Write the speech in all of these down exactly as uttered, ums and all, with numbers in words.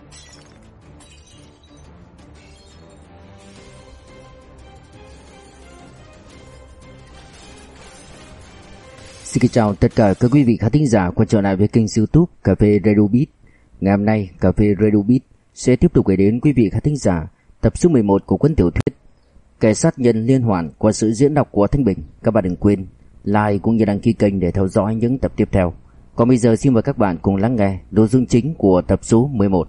Xin chào tất cả các quý vị khán thính giả quay trở lại với kênh YouTube Cà phê Radio Beat. Ngày hôm nay, Cà phê Radio Beat sẽ tiếp tục gửi đến quý vị khán thính giả tập số mười một của cuốn tiểu thuyết Kẻ sát nhân liên hoàn qua sự diễn đọc của Thanh Bình. Các bạn đừng quên like cũng như đăng ký kênh để theo dõi những tập tiếp theo. Còn bây giờ xin mời các bạn cùng lắng nghe nội dung chính của tập số mười một.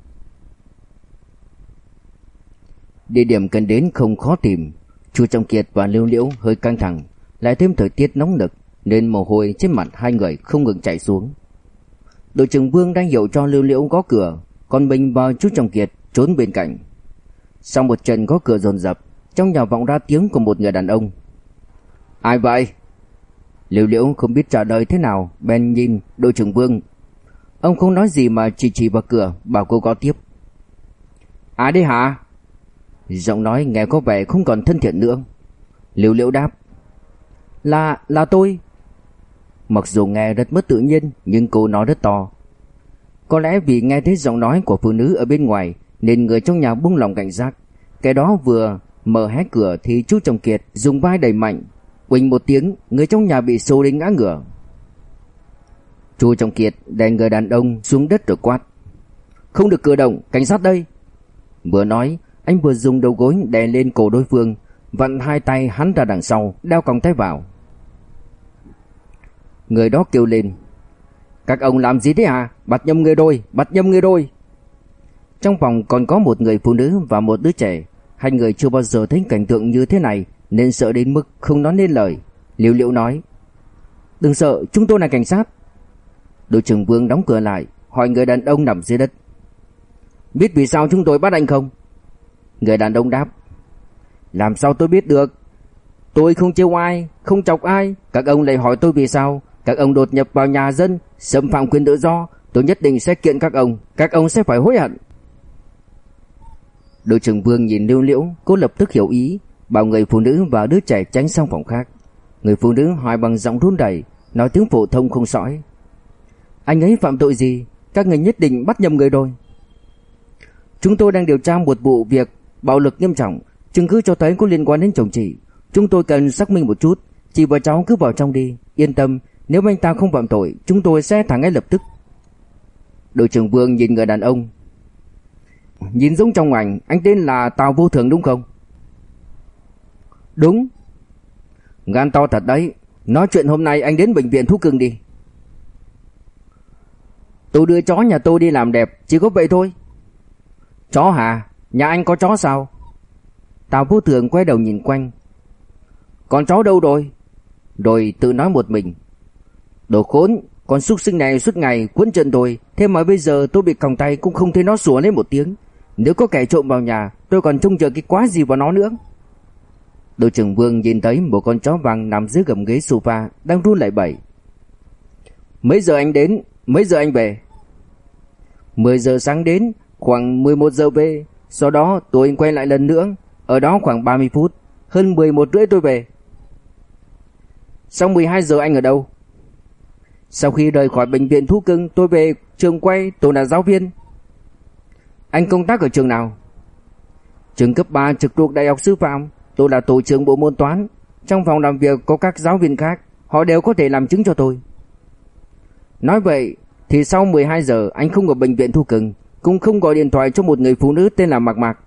Địa điểm cần đến không khó tìm. Chu Trọng Kiệt và Liễu Liễu hơi căng thẳng, lại thêm thời tiết nóng nực nên mồ hôi trên mặt hai người không ngừng chảy xuống. Đội trưởng Vương đang hiệu cho Liễu Liễu gõ cửa, còn mình và Chu Trọng Kiệt trốn bên cạnh. Sau một trận gõ cửa dồn dập, trong nhà vọng ra tiếng của một người đàn ông. Ai vậy? Liễu Liễu không biết trả lời thế nào, bèn nhìn đội trưởng Vương. Ông không nói gì mà chỉ chỉ vào cửa, bảo cô gõ tiếp. Ai đấy hả? Giọng nói nghe có vẻ không còn thân thiện nữa. Liễu Liễu đáp. Là, là tôi. Mặc dù nghe rất mất tự nhiên, nhưng cô nói rất to. Có lẽ vì nghe thấy giọng nói của phụ nữ ở bên ngoài nên người trong nhà buông lòng cảnh giác. Cái đó vừa mở hé cửa thì Chu Trọng Kiệt dùng vai đẩy mạnh, uỳnh một tiếng, người trong nhà bị xô đến ngã ngửa. Chu Trọng Kiệt đè người đàn ông xuống đất rồi quát. Không được cử động, cảnh sát đây. Vừa nói, anh vừa dùng đầu gối đè lên cổ đối phương, vặn hai tay hắn ra đằng sau, đeo còng tay vào. Người đó kêu lên. Các ông làm gì thế à? Bắt nhầm người rồi, bắt nhầm người rồi. Trong phòng còn có một người phụ nữ và một đứa trẻ. Hai người chưa bao giờ thấy cảnh tượng như thế này nên sợ đến mức không nói nên lời. Liễu Liễu nói. Đừng sợ, chúng tôi là cảnh sát. Đội trưởng Vương đóng cửa lại, hỏi người đàn ông nằm dưới đất. Biết vì sao chúng tôi bắt anh không? Người đàn ông đáp. Làm sao tôi biết được? Tôi không trêu ai, không chọc ai. Các ông lại hỏi tôi vì sao? Các ông đột nhập vào nhà dân, xâm phạm quyền tự do. Tôi nhất định sẽ kiện các ông. Các ông sẽ phải hối hận. Đội trưởng Vương nhìn Liễu Liễu, cô lập tức hiểu ý, bảo người phụ nữ và đứa trẻ tránh sang phòng khác. Người phụ nữ hỏi bằng giọng run rẩy, nói tiếng phổ thông không sõi. Anh ấy phạm tội gì? Các người nhất định bắt nhầm người rồi. Chúng tôi đang điều tra một vụ việc bạo lực nghiêm trọng, chứng cứ cho thấy có liên quan đến chồng chị. Chúng tôi cần xác minh một chút. Chị và cháu cứ vào trong đi. Yên tâm, nếu anh ta không phạm tội, chúng tôi sẽ thả ngay lập tức. Đội trưởng Vương nhìn người đàn ông. Nhìn giống trong ảnh, anh tên là Tào Vô Thường đúng không? Đúng. Gan to thật đấy. Nói chuyện hôm nay anh đến bệnh viện thú cưng đi. Tôi đưa chó nhà tôi đi làm đẹp, chỉ có vậy thôi. Chó hả? Nhà anh có chó sao? Tào Vô Thường quay đầu nhìn quanh. Con chó đâu rồi? Rồi tự nói một mình. Đồ khốn, con súc sinh này suốt ngày quấn chân tôi, thế mà bây giờ tôi bị còng tay cũng không thấy nó sủa lên một tiếng. Nếu có kẻ trộm vào nhà, tôi còn trông chờ cái quái gì vào nó nữa. Đội trưởng Vương nhìn thấy một con chó vàng nằm dưới gầm ghế sofa, đang run lẩy bẩy. Mấy giờ anh đến? Mấy giờ anh về? mười giờ sáng đến, khoảng mười một giờ về. Sau đó tôi quay lại lần nữa, ở đó khoảng ba mươi phút, hơn mười một rưỡi tôi về. Sau mười hai giờ anh ở đâu? Sau khi rời khỏi bệnh viện thú cưng, tôi về trường quay, tôi là giáo viên. Anh công tác ở trường nào? Trường cấp ba trực thuộc Đại học Sư phạm, tôi là tổ trưởng bộ môn toán. Trong phòng làm việc có các giáo viên khác, họ đều có thể làm chứng cho tôi. Nói vậy thì sau mười hai giờ anh không ở bệnh viện thú cưng, cũng không gọi điện thoại cho một người phụ nữ tên là Mạc Mạc.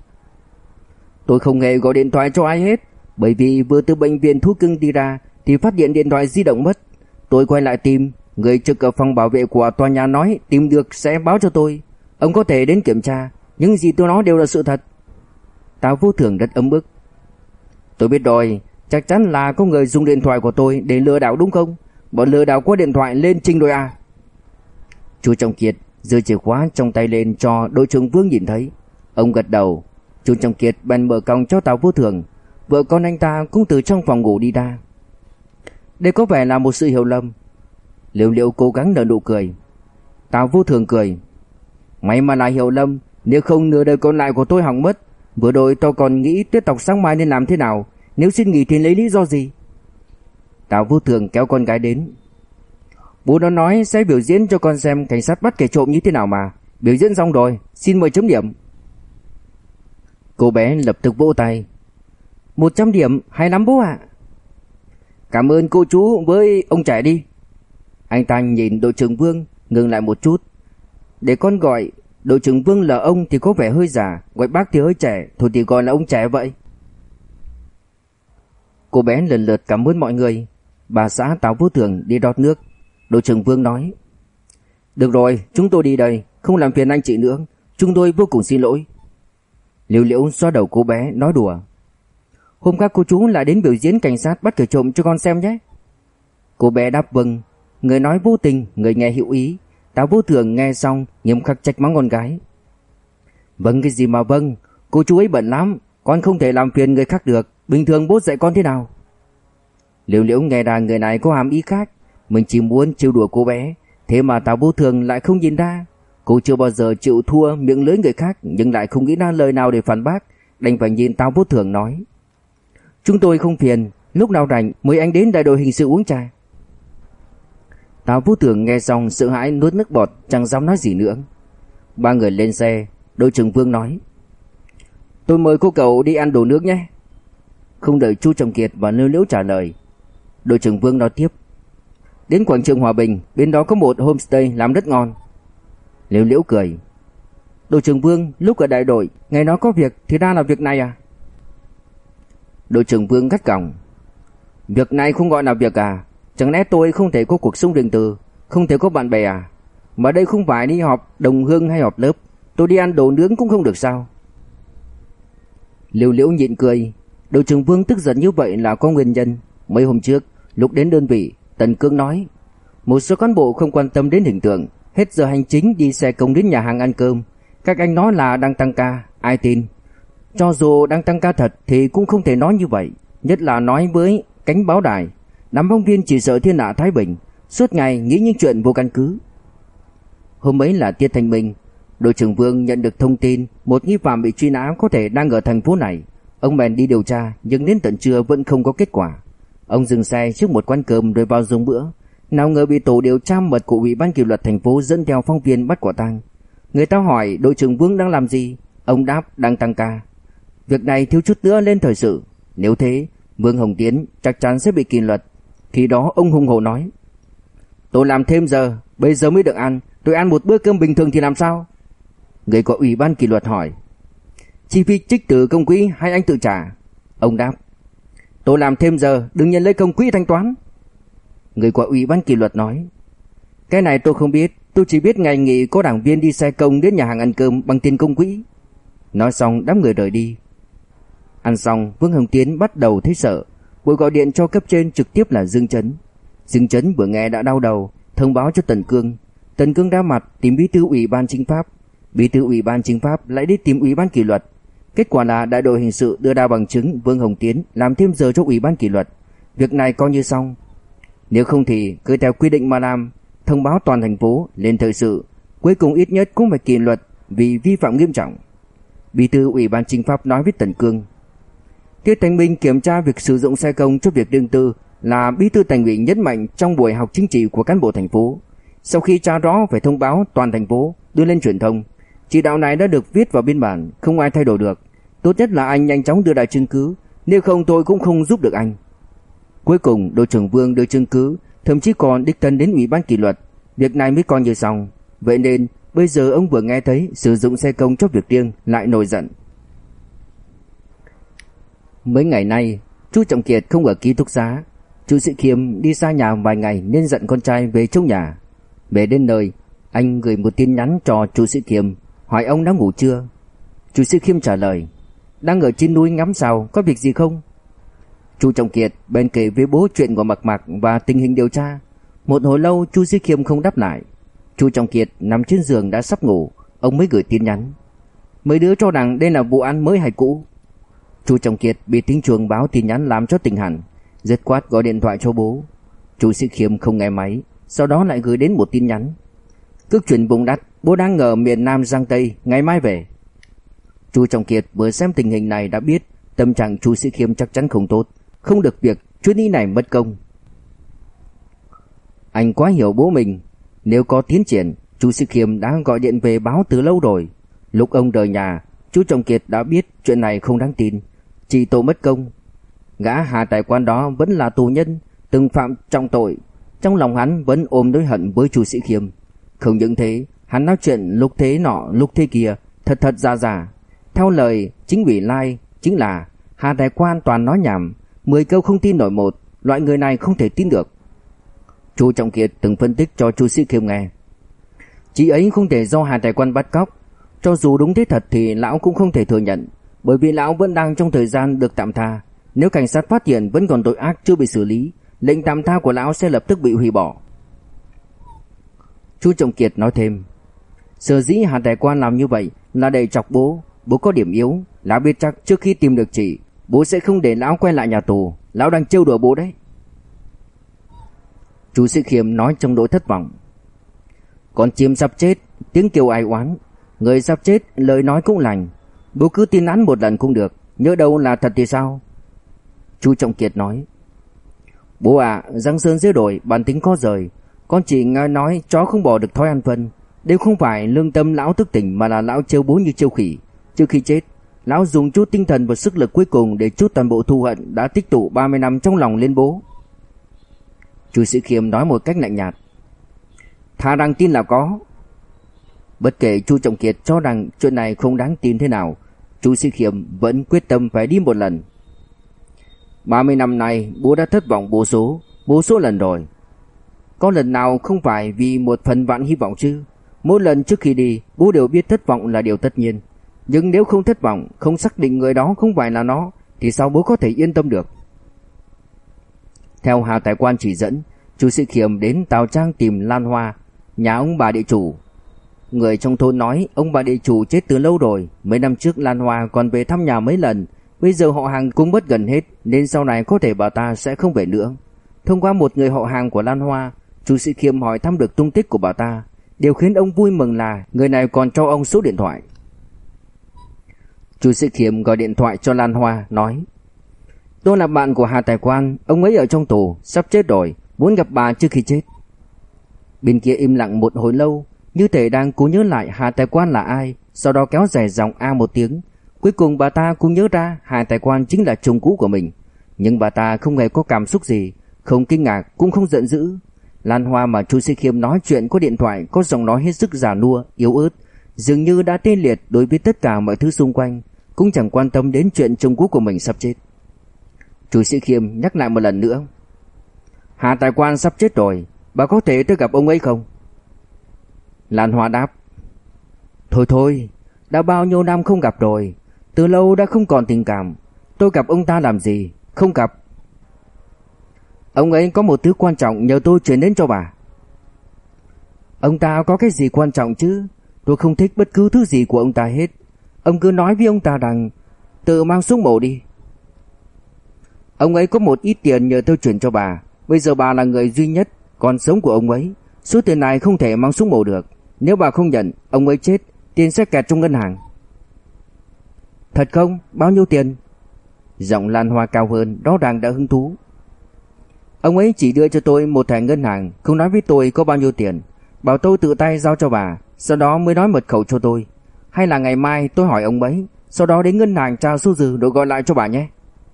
Tôi không hề gọi điện thoại cho ai hết, bởi vì vừa từ bệnh viện thú cưng đi ra thì phát hiện điện thoại di động mất. Tôi quay lại tìm, người trực ở phòng bảo vệ của tòa nhà nói tìm được sẽ báo cho tôi. Ông có thể đến kiểm tra, những gì tôi nói đều là sự thật. Tào Vô Thường rất ấm ức. Tôi biết rồi, chắc chắn là có người dùng điện thoại của tôi để lừa đảo đúng không? Bọn lừa đảo có điện thoại lên trình rồi à? Chu Trọng Kiệt giơ chìa khóa trong tay lên cho đội trưởng Vương nhìn thấy. Ông gật đầu. Chu Trọng Kiệt bèn mở còng cho Tào Vô Thường. Vợ con anh ta cũng từ trong phòng ngủ đi ra. Đây có vẻ là một sự hiểu lầm. Liễu Liễu cố gắng nở nụ cười. Tào Vô Thường cười. May mà là hiểu lầm, nếu không nửa đời còn lại của tôi hỏng mất. Vừa rồi tôi còn nghĩ tiết tộc sáng mai nên làm thế nào, nếu xin nghỉ thì lấy lý do gì? Tào Vô Thường kéo con gái đến. Bố nó nói sẽ biểu diễn cho con xem cảnh sát bắt kẻ trộm như thế nào mà. Biểu diễn xong rồi, xin mời chấm điểm. Cô bé lập tức vỗ tay. Một trăm điểm, hay lắm bố ạ. Cảm ơn cô chú với ông trẻ đi. Anh ta nhìn đội trưởng Vương, ngừng lại một chút. Để con gọi đội trưởng Vương là ông thì có vẻ hơi già, gọi bác thì hơi trẻ, thôi thì gọi là ông trẻ vậy. Cô bé lần lượt cảm ơn mọi người. Bà xã Tào Vô Thường đi rót nước. Đội trưởng Vương nói: Được rồi, chúng tôi đi đây, không làm phiền anh chị nữa, chúng tôi vô cùng xin lỗi. Liễu Liễu xoa đầu cô bé nói đùa: Hôm khác cô chú lại đến biểu diễn cảnh sát bắt kẻ trộm cho con xem nhé. Cô bé đáp vâng, người nói vô tình, người nghe hữu ý. Tào Vô Thường nghe xong nghiêm khắc trách mắng con gái: Vâng cái gì mà vâng, cô chú ấy bận lắm, con không thể làm phiền người khác được, bình thường bố dạy con thế nào. Liễu Liễu nghe ra người này có hàm ý khác, mình chỉ muốn trêu đùa cô bé, thế mà Tào Vô Thường lại không nhìn ra. Cô chưa bao giờ chịu thua miệng lưỡi người khác, nhưng lại không nghĩ ra lời nào để phản bác, đành phải nhìn Tào Vô Thường nói: Chúng tôi không phiền, lúc nào rảnh mời anh đến đại đội hình sự uống trà. Tào Vô Thường nghe xong sợ hãi nuốt nước bọt, chẳng dám nói gì nữa. Ba người lên xe. Đội trưởng Vương nói: Tôi mời cô cậu đi ăn đồ nước nhé. Không đợi Chu Trọng Kiệt và Liễu Liễu trả lời, đội trưởng Vương nói tiếp: Đến quảng trường Hòa Bình, bên đó có một homestay làm rất ngon. Liễu Liễu cười: Đội trưởng Vương, lúc ở đại đội, ngày đó có việc thì ra là việc này à? Đội trưởng Vương gắt gỏng: Việc này không gọi là việc à? Chẳng lẽ tôi không thể có cuộc sống riêng tư, không thể có bạn bè à? Mà đây không phải đi họp đồng hương hay họp lớp, tôi đi ăn đồ nướng cũng không được sao? Liễu Liễu nhịn cười. Đội trưởng Vương tức giận như vậy là có nguyên nhân. Mấy hôm trước, lúc đến đơn vị, Tần Cương nói một số cán bộ không quan tâm đến hình tượng, hết giờ hành chính đi xe công đến nhà hàng ăn cơm. Các anh nói là đang tăng ca, ai tin? Cho dù đang tăng ca thật thì cũng không thể nói như vậy, nhất là nói với cánh báo đài. Đám phóng viên chỉ sợ thiên hạ thái bình, suốt ngày nghĩ những chuyện vô căn cứ. Hôm ấy là tiết thanh minh. Đội trưởng Vương nhận được thông tin một nghi phạm bị truy nã có thể đang ở thành phố này. Ông bèn đi điều tra, nhưng đến tận trưa vẫn không có kết quả. Ông dừng xe trước một quán cơm rồi vào dùng bữa. Nào ngờ bị tổ điều tra mật của Ủy ban kỷ luật thành phố dẫn theo phóng viên bắt quả tang. Người ta hỏi đội trưởng Vương đang làm gì, ông đáp đang tăng ca. Việc này thiếu chút nữa lên thời sự, nếu thế Vương Hồng Tiến chắc chắn sẽ bị kỷ luật. Khi đó ông hùng hổ nói: Tôi làm thêm giờ, bây giờ mới được ăn, tôi ăn một bữa cơm bình thường thì làm sao? Người của Ủy ban kỷ luật hỏi: Chi phí trích từ công quỹ hay anh tự trả? Ông đáp: Tôi làm thêm giờ, đừng nhận lấy công quỹ thanh toán. Người của Ủy ban kỷ luật nói: Cái này tôi không biết, tôi chỉ biết ngày nghỉ có đảng viên đi xe công đến nhà hàng ăn cơm bằng tiền công quỹ. Nói xong đám người rời đi. Ăn xong, Vương Hồng Tiến bắt đầu thấy sợ, vội gọi điện cho cấp trên trực tiếp là Dương Chấn. Dương Chấn vừa nghe đã đau đầu, thông báo cho Tần Cương. Tần Cương ra mặt tìm bí thư Ủy ban chính pháp. Bí thư Ủy ban chính pháp lại đi tìm Ủy ban kỷ luật. Kết quả là đại đội hình sự đưa ra bằng chứng Vương Hồng Tiến làm thêm giờ cho Ủy ban kỷ luật. Việc này coi như xong. Nếu không thì cứ theo quy định mà làm, thông báo toàn thành phố lên thời sự, cuối cùng ít nhất cũng phải kỷ luật vì vi phạm nghiêm trọng. Bí thư Ủy ban chính pháp nói với Tần Cương. Tiết Thanh Minh kiểm tra việc sử dụng xe công cho việc riêng tư là bí thư Thành ủy nhấn mạnh trong buổi học chính trị của cán bộ thành phố. Sau khi tra rõ phải thông báo toàn thành phố, đưa lên truyền thông. Chỉ đạo này đã được viết vào biên bản, không ai thay đổi được. Tốt nhất là anh nhanh chóng đưa ra chứng cứ, nếu không tôi cũng không giúp được anh. Cuối cùng đội trưởng Vương đưa chứng cứ, thậm chí còn đích thân đến Ủy ban kỷ luật. Việc này mới coi như xong. Vậy nên bây giờ ông vừa nghe thấy sử dụng xe công cho việc riêng lại nổi giận. Mấy ngày nay Chu Trọng Kiệt không ở ký túc xá. Chu Sĩ Khiêm đi xa nhà vài ngày nên giận con trai về trong nhà. Về đến nơi, anh gửi một tin nhắn cho Chu Sĩ Khiêm, hỏi ông đã ngủ chưa. Chu Sĩ Khiêm trả lời: Đang ở trên núi ngắm sao, có việc gì không? Chu Trọng Kiệt bèn kể với bố chuyện của Mạc Mạc và tình hình điều tra. Một hồi lâu Chu Sĩ Khiêm không đáp lại. Chu Trọng Kiệt nằm trên giường đã sắp ngủ, ông mới gửi tin nhắn: Mấy đứa cho rằng đây là vụ án mới hay cũ? Chu Trọng Kiệt bị tiếng chuông báo tin nhắn làm cho tỉnh hẳn, dứt khoát gọi điện thoại cho bố. Chu Sĩ Khiêm không nghe máy, sau đó lại gửi đến một tin nhắn: Cước chuyển vùng đắt, bố đang ở miền Nam Giang Tây, ngày mai về. Chu Trọng Kiệt vừa xem tình hình này đã biết tâm trạng Chu Sĩ Khiêm chắc chắn không tốt, không được việc chuyến đi này mất công. Anh quá hiểu bố mình, nếu có tiến triển, Chú Sĩ Khiêm đã gọi điện về báo từ lâu rồi. Lúc ông rời nhà, chú Trọng Kiệt đã biết chuyện này không đáng tin, chỉ tội mất công. Gã Hà Tài Quan đó vẫn là tù nhân, từng phạm trọng tội. Trong lòng hắn vẫn ôm nỗi hận với chú Sĩ Khiêm. Không những thế, hắn nói chuyện lúc thế nọ lúc thế kia, thật thật giả giả. Theo lời chính ủy Lai, chính là Hà Tài Quan toàn nói nhảm, mười câu không tin nổi một, loại người này không thể tin được. Chú Trọng Kiệt từng phân tích cho chú Sĩ Khiêm nghe. Chị ấy không thể do Hà Tài Quan bắt cóc. Cho dù đúng thế thật thì lão cũng không thể thừa nhận, bởi vì lão vẫn đang trong thời gian được tạm tha. Nếu cảnh sát phát hiện vẫn còn tội ác chưa bị xử lý, lệnh tạm tha của lão sẽ lập tức bị hủy bỏ. Chú Trọng Kiệt nói thêm, sở dĩ Hà Tài Quan làm như vậy là để chọc bố. Bố có điểm yếu, lão biết chắc trước khi tìm được chị, bố sẽ không để lão quay lại nhà tù. Lão đang trêu đùa bố đấy. Chú Sĩ Khiêm nói trong nỗi thất vọng. Con chim sắp chết, tiếng kêu ai oán. Người sắp chết, lời nói cũng lành. Bố cứ tin hắn một lần cũng được, nhớ đâu là thật thì sao? Chú Trọng Kiệt nói, bố à, Giang Sơn dễ đổi, bản tính có rời. Con chỉ nghe nói chó không bỏ được thói ăn phân. Đều không phải lương tâm lão thức tỉnh, mà là lão trêu bố như trêu khỉ. Trước khi chết, lão dùng chút tinh thần và sức lực cuối cùng để trút toàn bộ thù hận đã tích tụ ba mươi năm trong lòng lên bố. Chú Sĩ Khiêm nói một cách lạnh nhạt, thà rằng tin là có. Bất kể chú Trọng Kiệt cho rằng chuyện này không đáng tin thế nào, chú Sĩ Khiêm vẫn quyết tâm phải đi một lần. ba mươi năm nay bố đã thất vọng vô số, vô số lần rồi. Có lần nào không phải vì một phần vạn hy vọng chứ? Mỗi lần trước khi đi, bố đều biết thất vọng là điều tất nhiên. Nhưng nếu không thất vọng, không xác định người đó không phải là nó, thì sao bố có thể yên tâm được? Theo Hà Tài Quan chỉ dẫn, chú Sĩ Khiêm đến Tào Trang tìm Lan Hoa, nhà ông bà địa chủ. Người trong thôn nói ông bà địa chủ chết từ lâu rồi. Mấy năm trước Lan Hoa còn về thăm nhà mấy lần. Bây giờ họ hàng cũng mất gần hết, nên sau này có thể bà ta sẽ không về nữa. Thông qua một người họ hàng của Lan Hoa, chú Sĩ Khiêm hỏi thăm được tung tích của bà ta. Điều khiến ông vui mừng là người này còn cho ông số điện thoại. Chú Sĩ Khiêm gọi điện thoại cho Lan Hoa, nói, tôi là bạn của Hà Tài Quan, ông ấy ở trong tù, sắp chết rồi, muốn gặp bà trước khi chết. Bên kia im lặng một hồi lâu, như thể đang cố nhớ lại Hà Tài Quan là ai, sau đó kéo dài dòng a một tiếng. Cuối cùng bà ta cũng nhớ ra Hà Tài Quan chính là chồng cũ của mình. Nhưng bà ta không hề có cảm xúc gì, không kinh ngạc cũng không giận dữ. Lan Hoa mà chú Sĩ Khiêm nói chuyện qua điện thoại có giọng nói hết sức già nua, yếu ớt, dường như đã tê liệt đối với tất cả mọi thứ xung quanh, cũng chẳng quan tâm đến chuyện chồng cũ của mình sắp chết. Chú Sĩ Khiêm nhắc lại một lần nữa, Hà Tài Quan sắp chết rồi, bà có thể tới gặp ông ấy không? Lan Hoa đáp, thôi thôi, đã bao nhiêu năm không gặp rồi, từ lâu đã không còn tình cảm, tôi gặp ông ta làm gì, không gặp. Ông ấy có một thứ quan trọng nhờ tôi chuyển đến cho bà. Ông ta có cái gì quan trọng chứ? Tôi không thích bất cứ thứ gì của ông ta hết. Ông cứ nói với ông ta rằng tự mang xuống mổ đi. Ông ấy có một ít tiền nhờ tôi chuyển cho bà. Bây giờ bà là người duy nhất còn sống của ông ấy. Số tiền này không thể mang xuống mổ được. Nếu bà không nhận, ông ấy chết, tiền sẽ kẹt trong ngân hàng. Thật không? Bao nhiêu tiền? Giọng Lan Hoa cao hơn, rõ ràng đã hứng thú. Ông ấy chỉ đưa cho tôi một thẻ ngân hàng, không nói với tôi có bao nhiêu tiền, bảo tôi tự tay giao cho bà, sau đó mới nói mật khẩu cho tôi. Hay là ngày mai tôi hỏi ông ấy, sau đó đến ngân hàng trao số dư rồi gọi lại cho bà nhé.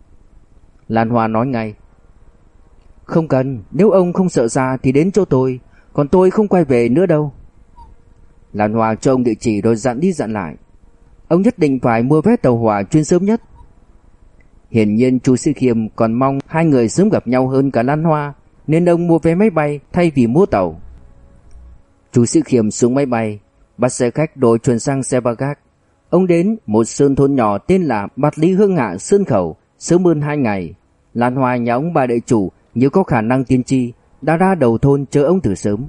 Lan Hoa nói ngay, không cần, nếu ông không sợ xa thì đến chỗ tôi, còn tôi không quay về nữa đâu. Lan Hoa cho ông địa chỉ rồi dặn đi dặn lại, ông nhất định phải mua vé tàu hỏa chuyến sớm nhất. Hiển nhiên chú Sĩ Khiêm còn mong hai người sớm gặp nhau hơn cả Lan Hoa, nên ông mua vé máy bay thay vì mua tàu. Chú Sĩ Khiêm xuống máy bay, bắt xe khách rồi chuyển sang xe ba gác. Ông đến một sơn thôn nhỏ tên là Bát Lý Hương Hạ Sơn Khẩu sớm hơn hai ngày. Lan Hoa nhà ông bà địa chủ nếu có khả năng tiên tri đã ra đầu thôn chờ ông từ sớm.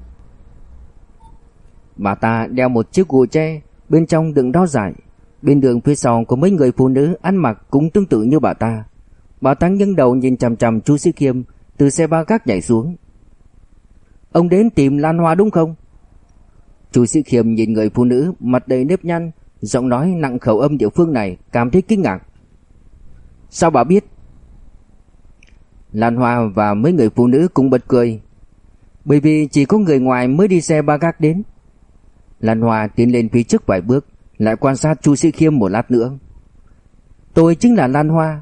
Bà ta đeo một chiếc gùi tre, bên trong đựng rau dại. Bên đường phía sau có mấy người phụ nữ ăn mặc cũng tương tự như bà ta. Bà ta nghiêng đầu nhìn chằm chằm chú Sĩ Khiêm, từ xe ba gác nhảy xuống. Ông đến tìm Lan Hoa đúng không? Chú Sĩ Khiêm nhìn người phụ nữ mặt đầy nếp nhăn, giọng nói nặng khẩu âm địa phương này, cảm thấy kinh ngạc. Sao bà biết? Lan Hoa và mấy người phụ nữ cũng bật cười. Bởi vì chỉ có người ngoài mới đi xe ba gác đến. Lan Hoa tiến lên phía trước vài bước, lại quan sát Chu Sĩ Khiêm một lát nữa. Tôi chính là Lan Hoa.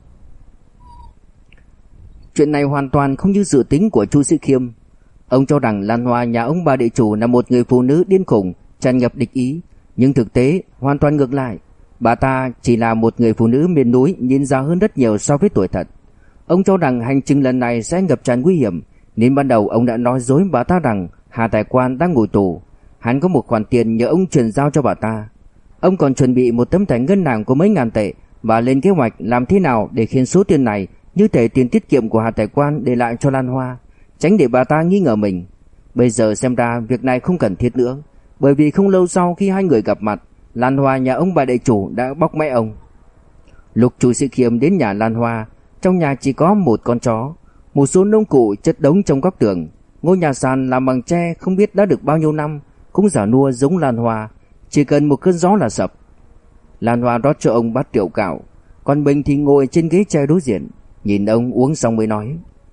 Chuyện này hoàn toàn không như dự tính của Chu Sĩ Khiêm. Ông cho rằng Lan Hoa nhà ông bà địa chủ là một người phụ nữ điên khùng, tràn ngập địch ý, nhưng thực tế hoàn toàn ngược lại. Bà ta chỉ là một người phụ nữ miền núi, nhìn già hơn rất nhiều so với tuổi thật. Ông cho rằng hành trình lần này sẽ ngập tràn nguy hiểm, nên ban đầu ông đã nói dối bà ta rằng Hà Tài Quan đang ngồi tù. Hắn có một khoản tiền nhờ ông chuyển giao cho bà ta. Ông còn chuẩn bị một tấm thẻ ngân hàng có mấy ngàn tệ và lên kế hoạch làm thế nào để khiến số tiền này như thể tiền tiết kiệm của Hà Tài Quan để lại cho Lan Hoa, tránh để bà ta nghi ngờ mình. Bây giờ xem ra việc này không cần thiết nữa, bởi vì không lâu sau khi hai người gặp mặt, Lan Hoa nhà ông bà địa chủ đã bóc mẽ ông. Lúc Chu Sĩ Khiêm đến nhà Lan Hoa, trong nhà chỉ có một con chó, một số nông cụ chất đống trong góc tường. Ngôi nhà sàn làm bằng tre không biết đã được bao nhiêu năm, cũng giả nua giống Lan Hoa, chỉ cần một cơn gió là sập. Lan Hoa rót cho ông bát rượu gạo, còn Bình thì ngồi trên ghế tre đối diện, nhìn ông uống xong mới nói: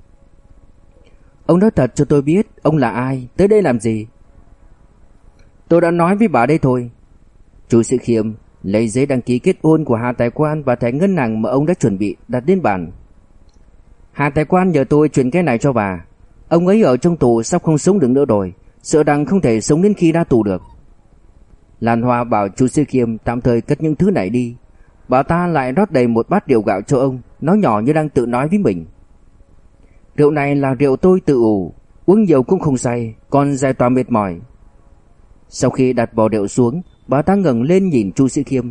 Ông nói thật cho tôi biết, ông là ai, tới đây làm gì? Tôi đã nói với bà đây thôi. Chu Sĩ Khiêm lấy giấy đăng ký kết hôn của Hà Tài Quan và thẻ ngân hàng mà ông đã chuẩn bị đặt lên bàn. Hà Tài Quan nhờ tôi chuyển cái này cho bà. Ông ấy ở trong tù sắp không sống được nữa rồi, sợ rằng không thể sống đến khi ra tù được. Lan Hoa bảo Chu Sĩ Khiêm tạm thời cất những thứ này đi. Bà ta lại rót đầy một bát rượu gạo cho ông, nói nhỏ như đang tự nói với mình: Rượu này là rượu tôi tự ủ, uống nhiều cũng không say, còn giải tỏa mệt mỏi. Sau khi đặt vò rượu xuống, bà ta ngẩng lên nhìn Chu Sĩ Khiêm.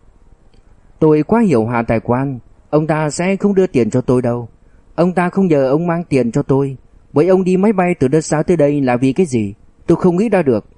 Tôi quá hiểu Hà Tài Quan, ông ta sẽ không đưa tiền cho tôi đâu. Ông ta không nhờ ông mang tiền cho tôi. Vậy ông đi máy bay từ đất xa tới đây là vì cái gì? Tôi không nghĩ ra được.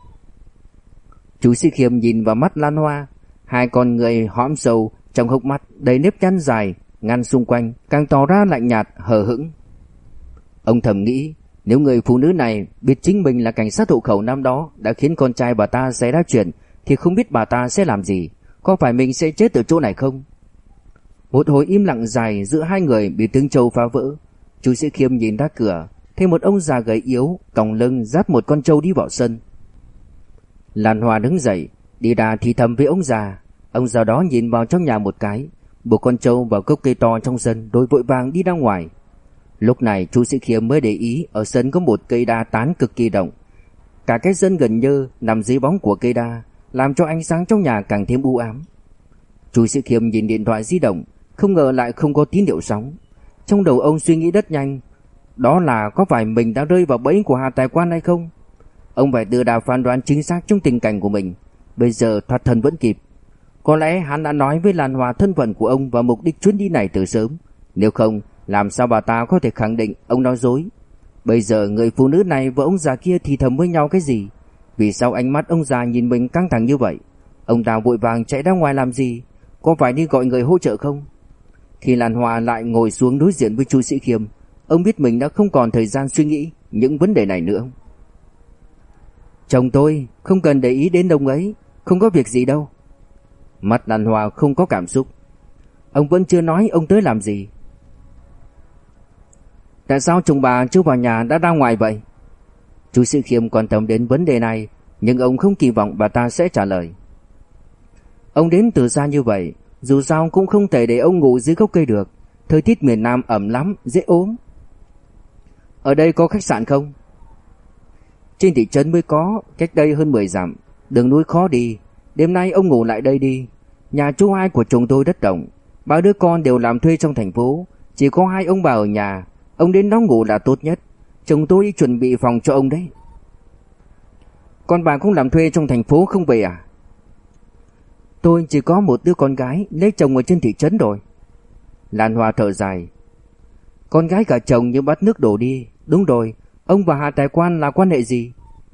Chu Sĩ Khiêm nhìn vào mắt Lan Hoa, hai con người hõm sâu trong hốc mắt đầy nếp nhăn dài ngăn xung quanh, càng tỏ ra lạnh nhạt hờ hững. Ông thầm nghĩ, nếu người phụ nữ này biết chính mình là cảnh sát hộ khẩu năm đó đã khiến con trai bà ta xảy ra chuyện, thì không biết bà ta sẽ làm gì. Có phải mình sẽ chết ở chỗ này không? Một hồi im lặng dài giữa hai người bị tiếng trâu phá vỡ. Chu Sĩ Khiêm nhìn ra cửa, thấy một ông già gầy yếu còng lưng dắt một con trâu đi vào sân. Lan Hoa đứng dậy đi ra thì thầm với ông già. Ông già đó nhìn vào trong nhà một cái, buộc con trâu vào gốc cây to trong sân rồi vội vàng đi ra ngoài. Lúc này Chu Sĩ Khiêm mới để ý ở sân có một cây đa tán cực kỳ rộng. Cả cái sân gần như nằm dưới bóng của cây đa, làm cho ánh sáng trong nhà càng thêm u ám. Chu Sĩ Khiêm nhìn điện thoại di động, không ngờ lại không có tín hiệu sóng. Trong đầu ông suy nghĩ rất nhanh, đó là có phải mình đã rơi vào bẫy của Hà Tài Quan hay không? Ông phải đưa ra phán đoán chính xác trong tình cảnh của mình. Bây giờ thoát thân vẫn kịp. Có lẽ hắn đã nói với Lan Hoa thân phận của ông và mục đích chuyến đi này từ sớm. Nếu không, làm sao bà ta có thể khẳng định ông nói dối? Bây giờ người phụ nữ này và ông già kia thì thầm với nhau cái gì? Vì sao ánh mắt ông già nhìn mình căng thẳng như vậy? Ông ta vội vàng chạy ra ngoài làm gì? Có phải đi gọi người hỗ trợ không? Khi Lan Hoa lại ngồi xuống đối diện với Chu Sĩ Khiêm, ông biết mình đã không còn thời gian suy nghĩ những vấn đề này nữa. Chồng tôi, không cần để ý đến ông ấy, không có việc gì đâu. Mắt Lan Hoa không có cảm xúc. Ông vẫn chưa nói ông tới làm gì. Tại sao chồng bà chưa vào nhà đã ra ngoài vậy? Chu Sĩ Khiêm quan tâm đến vấn đề này, nhưng ông không kỳ vọng bà ta sẽ trả lời. Ông đến từ xa như vậy, dù sao cũng không thể để ông ngủ dưới gốc cây được. Thời tiết miền Nam ẩm lắm, dễ ốm. Ở đây có khách sạn không? Trên thị trấn mới có, cách đây hơn mười dặm. Đường núi khó đi, đêm nay ông ngủ lại đây đi. Nhà chú hai của chồng tôi rất rộng, ba đứa con đều làm thuê trong thành phố, chỉ có hai ông bà ở nhà. Ông đến đó ngủ là tốt nhất. Chồng tôi chuẩn bị phòng cho ông đấy. Con bà cũng làm thuê trong thành phố không về à? Tôi chỉ có một đứa con gái, lấy chồng ở trên thị trấn rồi. Lan Hoa thở dài. Con gái cả chồng như bắt nước đổ đi. Đúng rồi, ông và Hà Tài Quan là quan hệ gì?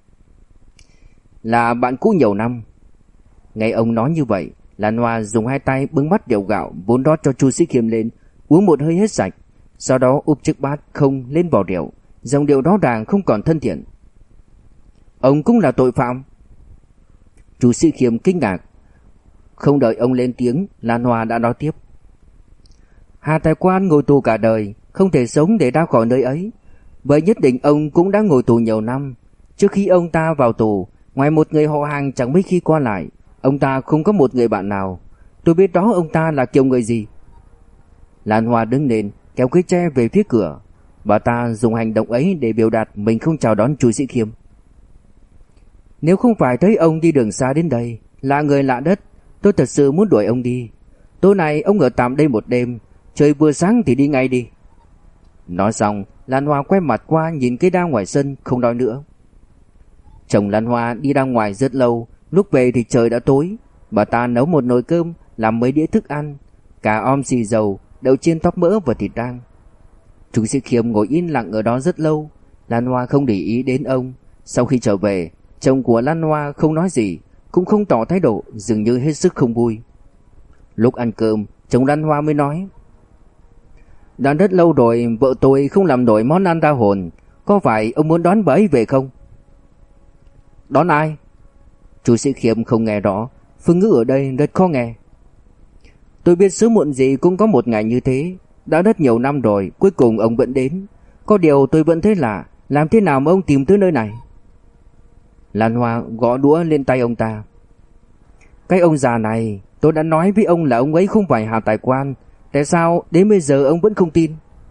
Là bạn cũ nhiều năm. Nghe ông nói như vậy, Lan Hoa dùng hai tay bưng bát rượu gạo vốn rót cho Chu Sĩ Khiêm lên, uống một hơi hết sạch. Sau đó úp chiếc bát không lên vò rượu, giọng điệu rõ ràng không còn thân thiện. Ông cũng là tội phạm? Chu Sĩ Khiêm kinh ngạc. Không đợi ông lên tiếng, Lan Hoa đã nói tiếp. Hà Tài Quan ngồi tù cả đời, không thể sống để ra khỏi nơi ấy. Vậy nhất định ông cũng đã ngồi tù nhiều năm. Trước khi ông ta vào tù, Ngoài một người họ hàng chẳng mấy khi qua lại, ông ta không có một người bạn nào. Tôi biết đó ông ta là kiểu người gì. Lan Hoa đứng lên, kéo cái tre về phía cửa. Bà ta dùng hành động ấy để biểu đạt mình không chào đón Chu Sĩ Khiêm. Nếu không phải thấy ông đi đường xa đến đây, lạ người lạ đất, tôi thật sự muốn đuổi ông đi. Tối nay ông ở tạm đây một đêm, trời vừa sáng thì đi ngay đi. Nói xong, Lan Hoa quay mặt qua nhìn cây đao ngoài sân, không nói nữa. Chồng Lan Hoa đi ra ngoài rất lâu, lúc về thì trời đã tối. Bà ta nấu một nồi cơm, làm mấy đĩa thức ăn, cả om xì dầu, đậu chiên tóp mỡ và thịt rang. Chu Sĩ Khiêm ngồi yên lặng ở đó rất lâu. Lan Hoa không để ý đến ông. Sau khi trở về, chồng của Lan Hoa không nói gì, cũng không tỏ thái độ, dường như hết sức không vui. Lúc ăn cơm, chồng Lan Hoa mới nói: đã rất lâu rồi vợ tôi không làm nổi món ăn ra hồn, có phải ông muốn đón bà ấy về không? Đón ai? Chu Sĩ Khiêm không nghe rõ, phương ngữ ở đây rất khó nghe. Tôi biết sớm muộn gì cũng có một ngày như thế. Đã rất nhiều năm rồi, cuối cùng ông vẫn đến. Có điều tôi vẫn thấy lạ, làm thế nào mà ông tìm tới nơi này? Lan Hoa gõ đũa lên tay ông ta. Cái ông già này, tôi đã nói với ông là ông ấy không phải Hà Tài Quan, tại sao đến bây giờ ông vẫn không tin?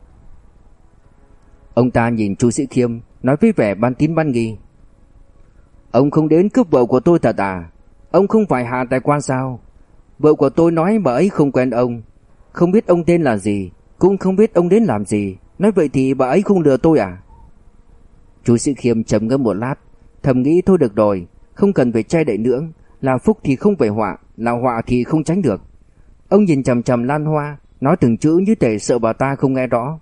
Ông ta nhìn Chu Sĩ Khiêm, nói với vẻ ban tín ban nghi: ông không đến cướp vợ của tôi thật à? Ông không phải Hà Tài Quan sao? Vợ của tôi nói bà ấy không quen ông, không biết ông tên là gì, cũng không biết ông đến làm gì. Nói vậy thì bà ấy không lừa tôi à? Chu Sĩ Khiêm trầm ngâm một lát, thầm nghĩ thôi được rồi, không cần phải che đậy nữa. Là phúc thì không phải họa, là họa thì không tránh được. Ông nhìn chằm chằm Lan Hoa, nói từng chữ như thể sợ bà ta không nghe rõ.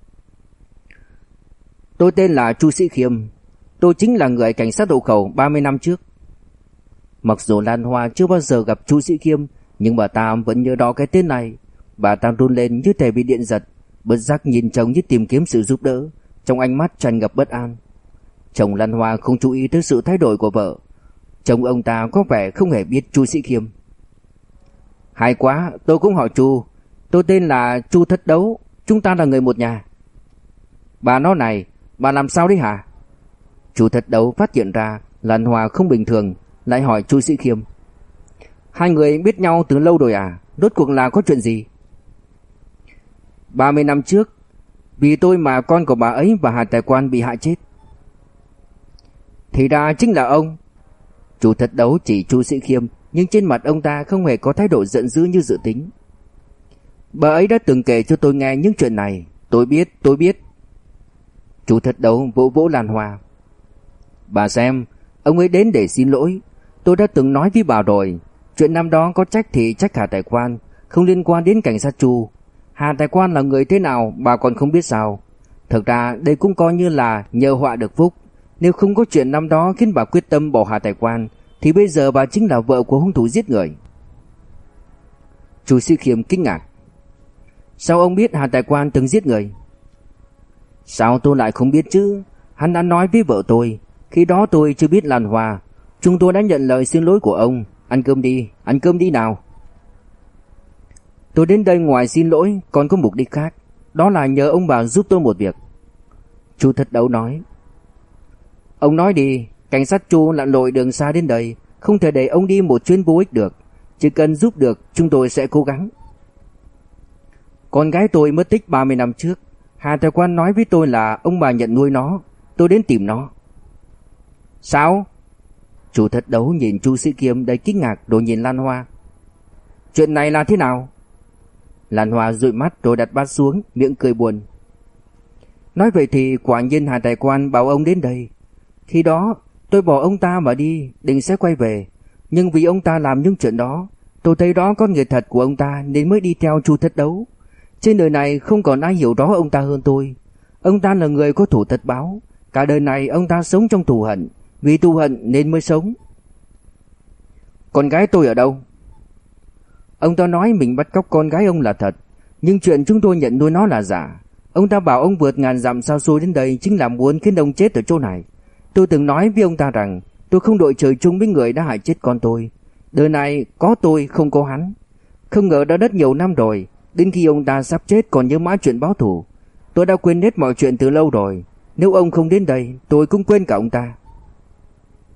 Tôi tên là Chu Sĩ Khiêm, tôi chính là người cảnh sát hộ khẩu ba mươi năm trước. Mặc dù Lan Hoa chưa bao giờ gặp Chu Sĩ Khiêm, nhưng bà ta vẫn nhớ rõ cái tên này. Bà ta run lên như thể bị điện giật, bất giác nhìn chồng như tìm kiếm sự giúp đỡ, trong ánh mắt tràn ngập bất an. Chồng Lan Hoa không chú ý tới sự thay đổi của vợ. Chồng ông ta có vẻ không hề biết Chu Sĩ Khiêm. Hay quá, tôi cũng hỏi Chu. Tôi tên là Chu Thất Đấu, chúng ta là người một nhà. Bà nói này, bà làm sao đấy hả? Chu Thất Đấu phát hiện ra Lan Hoa không bình thường, lại hỏi Chu Sĩ Khiêm: hai người biết nhau từ lâu rồi à? Rốt cuộc là có chuyện gì? Ba mươi năm trước, vì tôi mà con của bà ấy và Hà Tài Quan bị hại chết. Thì ra chính là ông. Chu Thất Đấu chỉ Chu Sĩ Khiêm, nhưng trên mặt ông ta không hề có thái độ giận dữ như dự tính. Bà ấy đã từng kể cho tôi nghe những chuyện này. Tôi biết, tôi biết. Chu Thất Đấu vỗ vỗ Lan Hoa. Bà xem, ông ấy đến để xin lỗi. Tôi đã từng nói với bà rồi, chuyện năm đó có trách thì trách Hà Tài Quan, không liên quan đến cảnh sát Chu. Hà Tài Quan là người thế nào bà còn không biết sao? Thực ra đây cũng coi như là nhờ họa được phúc. Nếu không có chuyện năm đó khiến bà quyết tâm bỏ Hà Tài Quan, thì bây giờ bà chính là vợ của hung thủ giết người. Chu Sĩ Khiêm kinh ngạc. Sao ông biết Hà Tài Quan từng giết người? Sao tôi lại không biết chứ? Hắn đã nói với vợ tôi. Khi đó tôi chưa biết Lan Hoa. Chúng tôi đã nhận lời xin lỗi của ông. Ăn cơm đi, ăn cơm đi nào. Tôi đến đây ngoài xin lỗi còn có mục đích khác. Đó là nhờ ông bà giúp tôi một việc. Chu Thất Đấu nói. Ông nói đi. Cảnh sát Chu lặn lội đường xa đến đây, không thể để ông đi một chuyến vô ích được. Chỉ cần giúp được, chúng tôi sẽ cố gắng. Con gái tôi mất tích ba mươi năm trước. Hà Tài Quan nói với tôi là ông bà nhận nuôi nó. Tôi đến tìm nó. Sao? Chu Thất Đấu nhìn Chu Sĩ Khiêm đầy kinh ngạc, rồi nhìn Lan Hoa. Chuyện này là thế nào? Lan Hoa dụi mắt rồi đặt bát xuống, miệng cười buồn. Nói vậy thì quả nhiên Hà Tài Quan bảo ông đến đây. Khi đó tôi bỏ ông ta mà đi, định sẽ quay về. Nhưng vì ông ta làm những chuyện đó, tôi thấy đó con người thật của ông ta nên mới đi theo Chu Thất Đấu. Trên đời này không còn ai hiểu rõ ông ta hơn tôi. Ông ta là người có thủ tất báo. Cả đời này ông ta sống trong thù hận, vì thù hận nên mới sống. Con gái tôi ở đâu? Ông ta nói mình bắt cóc con gái ông là thật, nhưng chuyện chúng tôi nhận nuôi nó là giả. Ông ta bảo ông vượt ngàn dặm xa xôi đến đây chính là muốn khiến ông chết ở chỗ này. Tôi từng nói với ông ta rằng tôi không đội trời chung với người đã hại chết con tôi. Đời này có tôi không có hắn. Không ngờ đã rất nhiều năm rồi, đến khi ông ta sắp chết còn nhớ mãi chuyện báo thù. Tôi đã quên hết mọi chuyện từ lâu rồi. Nếu ông không đến đây, tôi cũng quên cả ông ta.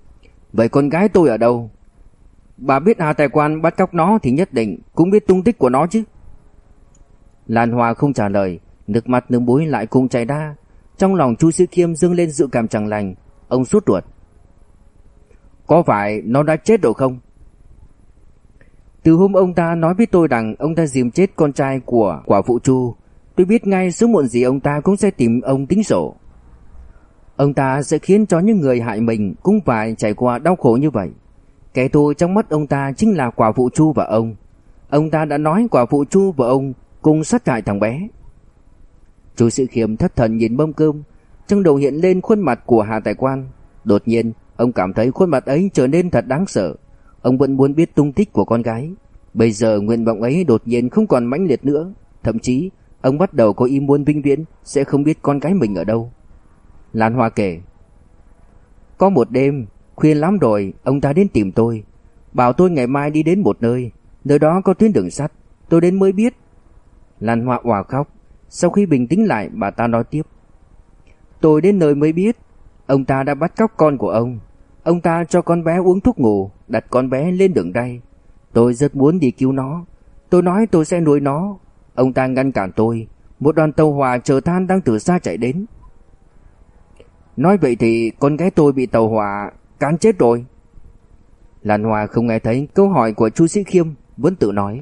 Vậy con gái tôi ở đâu? Bà biết Hà Tài Quan bắt cóc nó thì nhất định cũng biết tung tích của nó chứ. Lan Hoa không trả lời, nước mắt nước mũi lại cùng chảy ra. Trong lòng Chu Sĩ Khiêm dâng lên dự cảm chẳng lành. Ông sốt ruột. Có phải nó đã chết rồi không? Từ hôm ông ta nói với tôi rằng ông ta dìm chết con trai của quả phụ Chu, tôi biết ngay sớm muộn gì ông ta cũng sẽ tìm ông tính sổ. Ông ta sẽ khiến cho những người hại mình cũng phải trải qua đau khổ như vậy. Kẻ thù trong mắt ông ta chính là quả phụ Chu và ông. Ông ta đã nói quả phụ Chu và ông cùng sát hại thằng bé. Chu Sĩ Khiêm thất thần nhìn mâm cơm, trong đầu hiện lên khuôn mặt của Hà Tài Quan. Đột nhiên, ông cảm thấy khuôn mặt ấy trở nên thật đáng sợ. Ông vẫn muốn biết tung tích của con gái. Bây giờ nguyện vọng ấy đột nhiên không còn mãnh liệt nữa. Thậm chí, ông bắt đầu có ý muốn vĩnh viễn sẽ không biết con gái mình ở đâu. Lan Hoa kể. Có một đêm, khuya lắm rồi, ông ta đến tìm tôi, bảo tôi ngày mai đi đến một nơi, nơi đó có tuyến đường sắt. Tôi đến mới biết. Lan Hoa òa khóc. Sau khi bình tĩnh lại, bà ta nói tiếp. Tôi đến nơi mới biết, ông ta đã bắt cóc con của ông. Ông ta cho con bé uống thuốc ngủ, đặt con bé lên đường ray. Tôi rất muốn đi cứu nó. Tôi nói tôi sẽ nuôi nó. Ông ta ngăn cản tôi. Một đoàn tàu hỏa chở than đang từ xa chạy đến. Nói vậy thì con gái tôi bị tàu hỏa cán chết rồi. Lan Hoa không nghe thấy câu hỏi của Chu Sĩ Khiêm, vẫn tự nói.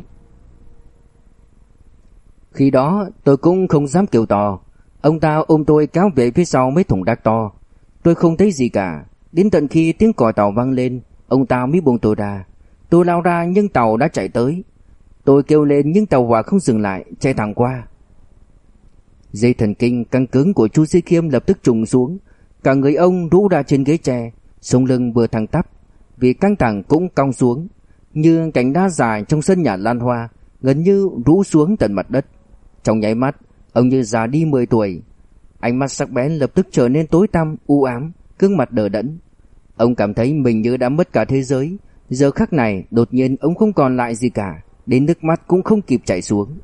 Khi đó tôi cũng không dám kêu to. Ông ta ôm tôi kéo về phía sau mấy thùng đá to. Tôi không thấy gì cả. Đến tận khi tiếng còi tàu vang lên, ông ta mới buông tôi ra. Tôi lao ra nhưng tàu đã chạy tới. Tôi kêu lên nhưng tàu hỏa không dừng lại, chạy thẳng qua. Dây thần kinh căng cứng của Chu Sĩ Khiêm lập tức trùng xuống. Cả người ông rũ ra trên ghế tre, sống lưng vừa thẳng tắp, vì căng thẳng cũng cong xuống, như cành đá dài trong sân nhà Lan Hoa, gần như rũ xuống tận mặt đất. Trong nháy mắt, ông như già đi mười tuổi. Ánh mắt sắc bén lập tức trở nên tối tăm, u ám, gương mặt đờ đẫn. Ông cảm thấy mình như đã mất cả thế giới. Giờ khắc này, đột nhiên ông không còn lại gì cả, đến nước mắt cũng không kịp chảy xuống.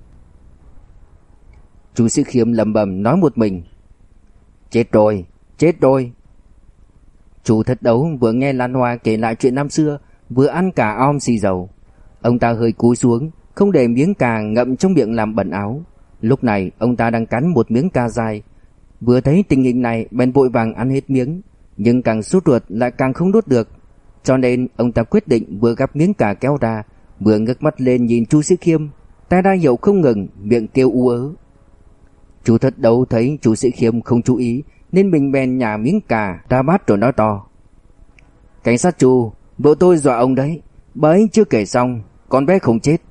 Chu Sĩ Khiêm lẩm bẩm nói một mình. Chết rồi, chết rồi. Chu Thất Đấu vừa nghe Lan Hoa kể lại chuyện năm xưa, vừa ăn cà om xì dầu. Ông ta hơi cúi xuống, không để miếng cà ngậm trong miệng làm bẩn áo. Lúc này ông ta đang cắn một miếng cà dài. Vừa thấy tình hình này bèn vội vàng ăn hết miếng, nhưng càng sốt ruột lại càng không nuốt được. Cho nên ông ta quyết định vừa gắp miếng cà kéo ra, vừa ngước mắt lên nhìn Chu Sĩ Khiêm, tay ra hiệu không ngừng, miệng kêu u ớ. Chu Thất Đấu thấy Chu Sĩ Khiêm không chú ý, nên mình bèn nhả miếng cà ra bát rồi nói to. Cảnh sát Chu, vợ tôi dọa ông đấy, bà ấy chưa kể xong, con bé không chết.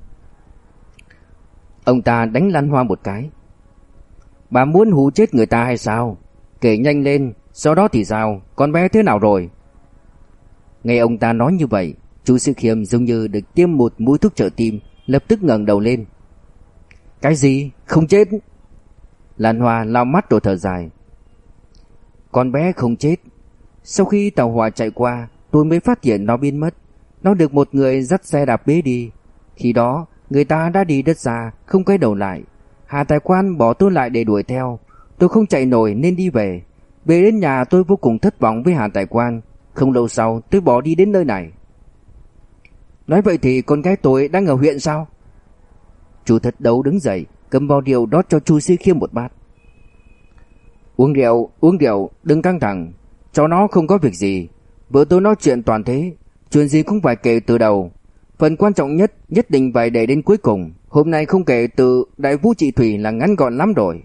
Ông ta đánh Lan Hoa một cái. Bà muốn hù chết người ta hay sao? Kể nhanh lên, sau đó thì sao? Con bé thế nào rồi? Nghe ông ta nói như vậy, Chu Sĩ Khiêm giống như được tiêm một mũi thuốc trợ tim, lập tức ngẩng đầu lên. Cái gì? Không chết? Lan Hoa lau mắt rồi thở dài. Con bé không chết. Sau khi tàu hỏa chạy qua, tôi mới phát hiện nó biến mất. Nó được một người dắt xe đạp bế đi. Khi đó, người ta đã đi đất xa, không quay đầu lại. Hà Tài Quan bỏ tôi lại để đuổi theo. Tôi không chạy nổi nên đi về. Về đến nhà tôi vô cùng thất vọng với Hà Tài Quan. Không lâu sau tôi bỏ đi đến nơi này. Nói vậy thì con gái tôi đang ở huyện sao? Chu Thất Đấu đứng dậy, cầm bao rượu rót cho Chu Sĩ Khiêm một bát. Uống rượu, uống rượu, đừng căng thẳng. Cho nó không có việc gì. Vợ tôi nói chuyện toàn thế, chuyện gì cũng phải kể từ đầu. Phần quan trọng nhất nhất định phải để đến cuối cùng. Hôm nay không kể từ Đại Vũ Trị Thủy là ngắn gọn lắm rồi.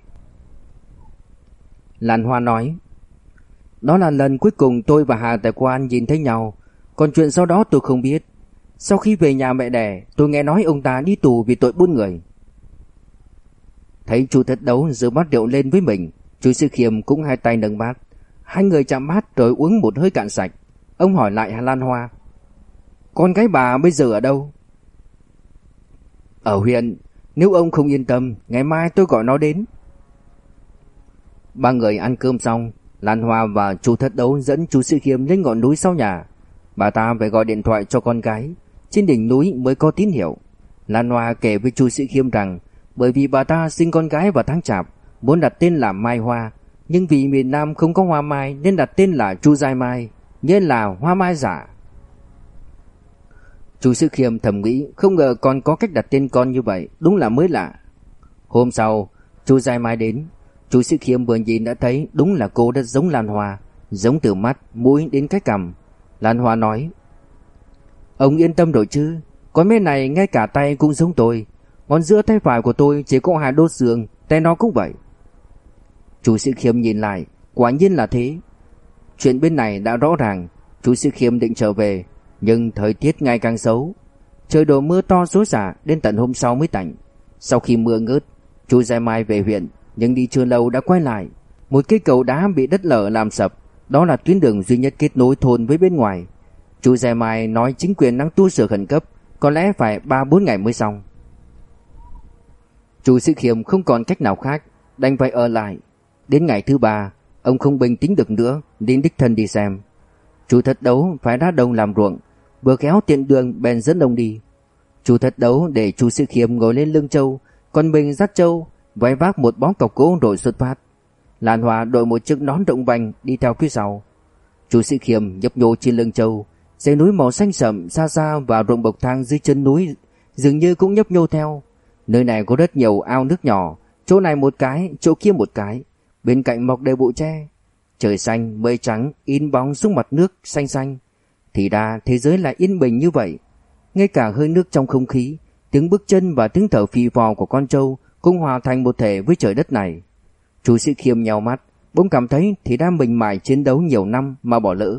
Lan Hoa nói. Đó là lần cuối cùng tôi và Hà Tài Quan nhìn thấy nhau. Còn chuyện sau đó tôi không biết. Sau khi về nhà mẹ đẻ, tôi nghe nói ông ta đi tù vì tội buôn người. Thấy Chu Thất Đấu giơ bát rượu lên với mình, Chu Sĩ Khiêm cũng hai tay nâng bát. Hai người chạm bát rồi uống một hơi cạn sạch. Ông hỏi lại Hà Lan Hoa. Con gái bà bây giờ ở đâu? Ở huyện. Nếu ông không yên tâm, ngày mai tôi gọi nó đến. Ba người ăn cơm xong, Lan Hoa và Chu Thất Đấu dẫn Chu Sĩ Khiêm lên ngọn núi sau nhà. Bà ta phải gọi điện thoại cho con gái. Trên đỉnh núi mới có tín hiệu. Lan Hoa kể với Chu Sĩ Khiêm rằng bởi vì bà ta sinh con gái vào tháng Chạp, muốn đặt tên là Mai Hoa, nhưng vì miền Nam không có hoa mai nên đặt tên là Chu Giai Mai. nghĩa là hoa mai giả. Chu Sĩ Khiêm thầm nghĩ, không ngờ còn có cách đặt tên con như vậy, đúng là mới lạ. Hôm sau, Chu Giai Mai đến. Chu Sĩ Khiêm vừa nhìn đã thấy đúng là cô rất giống Lan Hoa, giống từ mắt, mũi đến cái cằm. Lan Hoa nói: "Ông yên tâm rồi chứ, con bé này ngay cả tay cũng giống tôi. Ngón giữa tay phải của tôi chỉ có hai đốt xương, tay nó cũng vậy." Chu Sĩ Khiêm nhìn lại, quả nhiên là thế. Chuyện bên này đã rõ ràng. Chu Sĩ Khiêm định trở về, nhưng thời tiết ngày càng xấu. Trời đổ mưa to xối xả, đến tận hôm sau mới tạnh. Sau khi mưa ngớt, Chu Giai Mai về huyện, nhưng đi chưa lâu đã quay lại. Một cây cầu đá bị đất lở làm sập, đó là tuyến đường duy nhất kết nối thôn với bên ngoài. Chu Giai Mai nói chính quyền đang tu sửa khẩn cấp, có lẽ phải ba bốn ngày mới xong. Chu Sĩ Khiêm không còn cách nào khác, đành phải ở lại. Đến ngày thứ ba, ông không bình tĩnh được nữa, đến đích thân đi xem. Chu Thất Đấu phải ra đồng làm ruộng, vừa khéo tiện đường bèn dẫn ông đi. Chu Thất Đấu để Chu Sĩ Khiêm ngồi lên lưng trâu, còn mình dắt trâu, vái vác một bó cọc gỗ rồi xuất phát. Lan Hoa đội một chiếc nón rộng vành đi theo phía sau. Chu Sĩ Khiêm nhấp nhô trên lưng trâu, dãy núi màu xanh sẫm xa xa và ruộng bậc thang dưới chân núi dường như cũng nhấp nhô theo. Nơi này có rất nhiều ao nước nhỏ, chỗ này một cái, chỗ kia một cái, bên cạnh mọc đầy bụi tre. Trời xanh, mây trắng in bóng xuống mặt nước xanh xanh. Thì ra thế giới lại yên bình như vậy. Ngay cả hơi nước trong không khí, tiếng bước chân và tiếng thở phì phò của con trâu cũng hòa thành một thể với trời đất này. Chu Sĩ Khiêm nheo mắt, bỗng cảm thấy thì đã mình mải chiến đấu nhiều năm mà bỏ lỡ.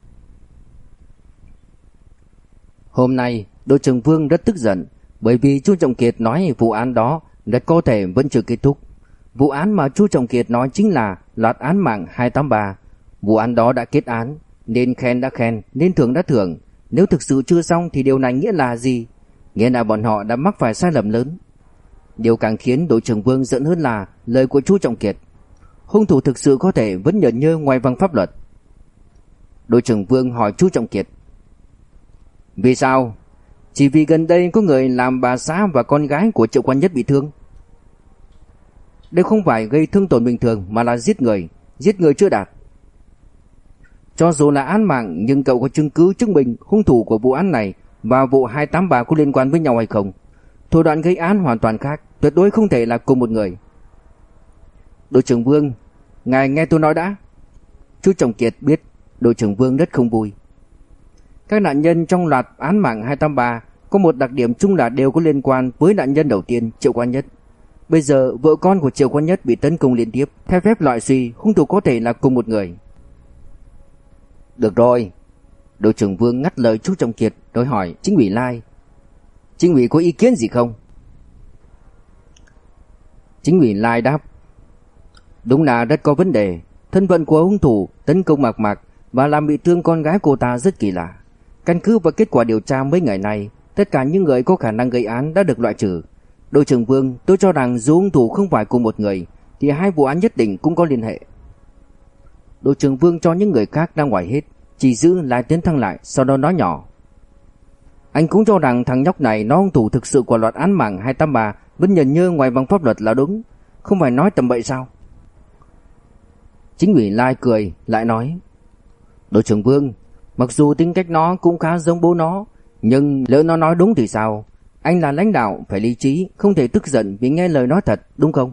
Hôm nay, đội trưởng Vương rất tức giận, bởi vì Chu Trọng Kiệt nói vụ án đó rất có thể vẫn chưa kết thúc. Vụ án mà Chu Trọng Kiệt nói chính là loạt án mạng hai tám ba. Vụ án đó đã kết án, nên khen đã khen, nên thưởng đã thưởng. Nếu thực sự chưa xong thì điều này nghĩa là gì? Nghĩa là bọn họ đã mắc phải sai lầm lớn. Điều càng khiến đội trưởng Vương giận hơn là lời của Chu Trọng Kiệt. Hung thủ thực sự có thể vẫn nhởn nhơ ngoài vòng pháp luật. Đội trưởng Vương hỏi Chu Trọng Kiệt: "Vì sao? Chỉ vì gần đây có người làm bà xã và con gái của Triệu Quan Nhất bị thương." "Đây không phải gây thương tổn bình thường mà là giết người, giết người chưa đạt." "Cho dù là án mạng nhưng cậu có chứng cứ chứng minh hung thủ của vụ án này và vụ hai tám ba có liên quan với nhau hay không? Thủ đoạn gây án hoàn toàn khác, tuyệt đối không thể là cùng một người." "Đội trưởng Vương, ngài nghe tôi nói đã." Chu Trọng Kiệt biết đội trưởng Vương rất không vui. Các nạn nhân trong loạt án mạng hai tám ba có một đặc điểm chung là đều có liên quan với nạn nhân đầu tiên, Triệu Quan Nhất. Bây giờ vợ con của Triệu Quan Nhất bị tấn công liên tiếp, theo phép loại suy hung thủ có thể là cùng một người. "Được rồi." Đội trưởng Vương ngắt lời Chu Trọng Kiệt rồi hỏi Chính ủy Lai: "Chính ủy có ý kiến gì không?" Chính ủy Lai đáp: "Đúng là rất có vấn đề. Thân phận của hung thủ tấn công Mạc Mạc và làm bị thương con gái cô ta rất kỳ lạ. Căn cứ vào kết quả điều tra mấy ngày nay, tất cả những người có khả năng gây án đã được loại trừ. Đội trưởng Vương, tôi cho rằng dù hung thủ không phải cùng một người thì hai vụ án nhất định cũng có liên hệ." Đội trưởng Vương cho những người khác ra ngoài hết, chỉ giữ Lai Tiến Thăng lại, sau đó nói nhỏ: "Anh cũng cho rằng thằng nhóc này nó hung thủ thực sự của loạt án mạng hai tám ba vẫn nhởn nhơ ngoài vòng pháp luật là đúng, không phải nói tầm bậy sao?" Chính ủy Lai cười lại nói: "Đội trưởng Vương, mặc dù tính cách nó cũng khá giống bố nó, nhưng lỡ nó nói đúng thì sao? Anh là lãnh đạo phải lý trí, không thể tức giận vì nghe lời nói thật, đúng không?"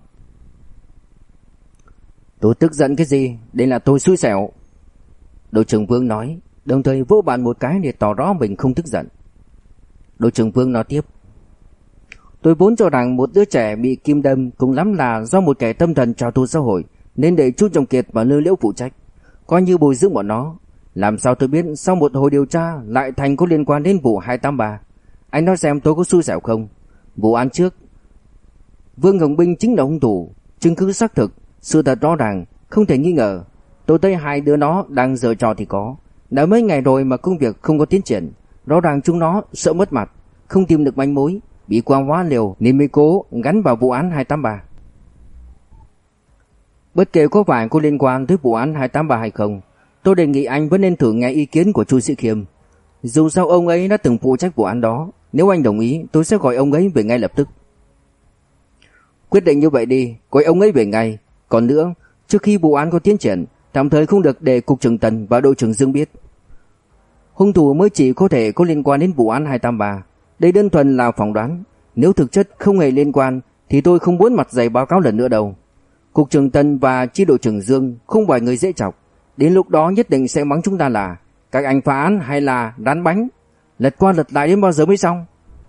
"Tôi tức giận cái gì? Đây là tôi xui xẻo." Đội trưởng Vương nói, đồng thời vỗ bàn một cái để tỏ rõ mình không tức giận. Đội trưởng Vương nói tiếp: "Tôi vốn cho rằng một đứa trẻ bị kim đâm cũng lắm là do một kẻ tâm thần trả thù xã hội, nên để Chu Trọng Kiệt và Lư Liễu phụ trách, coi như bồi dưỡng bọn nó. Làm sao tôi biết sau một hồi điều tra lại thành có liên quan đến vụ hai tám ba? Anh nói xem tôi có xui xẻo không? Vụ án trước, Vương Hồng Binh chính là hung thủ, chứng cứ xác thực, sự thật rõ ràng, không thể nghi ngờ. Tôi thấy hai đứa nó đang giở trò thì có. Đã mấy ngày rồi mà công việc không có tiến triển, rõ ràng chúng nó sợ mất mặt, không tìm được manh mối, bị quang hóa liều nên mới cố gắn vào vụ án hai tám ba. Bất kể có phải có liên quan tới vụ án hai tám ba hay không, tôi đề nghị anh vẫn nên thử nghe ý kiến của Chu Sĩ Khiêm. Dù sao ông ấy đã từng phụ trách vụ án đó, nếu anh đồng ý tôi sẽ gọi ông ấy về ngay lập tức." "Quyết định như vậy đi, gọi ông ấy về ngay. Còn nữa, trước khi vụ án có tiến triển, tạm thời không được để cục trưởng Tần và đội trưởng Dương biết. Hung thủ mới chỉ có thể có liên quan đến vụ án hai tám ba. Đây đơn thuần là phỏng đoán. Nếu thực chất không hề liên quan thì tôi không muốn mặt dày báo cáo lần nữa đâu. Cục trưởng Tân và chi đội trưởng Dương không phải người dễ chọc. Đến lúc đó nhất định sẽ mắng chúng ta là các anh phá án hay là đán bánh. Lật qua lật lại đến bao giờ mới xong?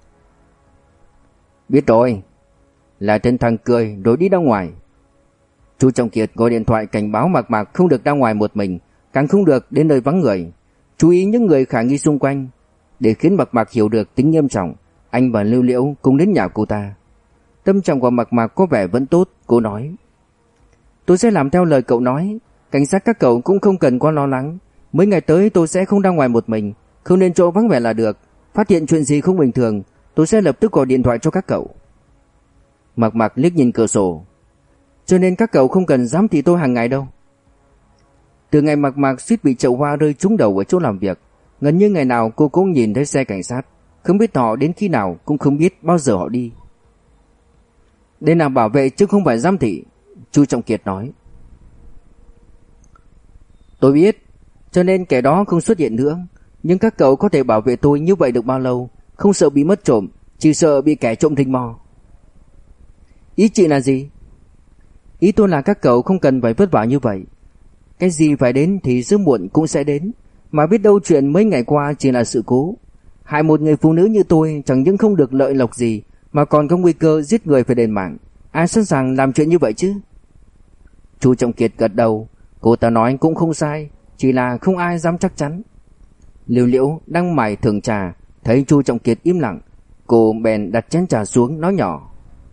Biết rồi. Là Trần Thăng cười rồi đi ra ngoài. Chu Trọng Kiệt gọi điện thoại cảnh báo Mạc Mạc không được ra ngoài một mình, càng không được đến nơi vắng người. Chú ý những người khả nghi xung quanh. Để khiến Mạc Mạc hiểu được tính nghiêm trọng, anh và Lưu Liễu cùng đến nhà cô ta. Tâm trạng của Mạc Mạc có vẻ vẫn tốt. Cô nói: tôi sẽ làm theo lời cậu nói. Cảnh sát các cậu cũng không cần quá lo lắng. Mấy ngày tới tôi sẽ không ra ngoài một mình, không nên chỗ vắng vẻ là được. Phát hiện chuyện gì không bình thường, tôi sẽ lập tức gọi điện thoại cho các cậu. Mạc Mạc liếc nhìn cửa sổ. Cho nên các cậu không cần giám thị tôi hàng ngày đâu. Từ ngày Mạc Mạc suýt bị chậu hoa rơi trúng đầu ở chỗ làm việc, gần như ngày nào cô cũng nhìn thấy xe cảnh sát. Không biết họ đến khi nào, cũng không biết bao giờ họ đi. Đây là bảo vệ chứ không phải giám thị, Chu Trọng Kiệt nói. Tôi biết, cho nên kẻ đó không xuất hiện nữa. Nhưng các cậu có thể bảo vệ tôi như vậy được bao lâu? Không sợ bị mất trộm, chỉ sợ bị kẻ trộm thình mò. Ý chị là gì? Ý tôi là các cậu không cần phải vất vả như vậy. Cái gì phải đến thì sớm muộn cũng sẽ đến. Mà biết đâu chuyện mấy ngày qua chỉ là sự cố. Hại một người phụ nữ như tôi chẳng những không được lợi lộc gì, mà còn có nguy cơ giết người phải đền mạng. Ai sẵn sàng làm chuyện như vậy chứ? Chu Trọng Kiệt gật đầu. Cô ta nói cũng không sai, chỉ là không ai dám chắc chắn. Liễu Liễu đang mải thưởng trà, thấy Chu Trọng Kiệt im lặng, cô bèn đặt chén trà xuống nói nhỏ: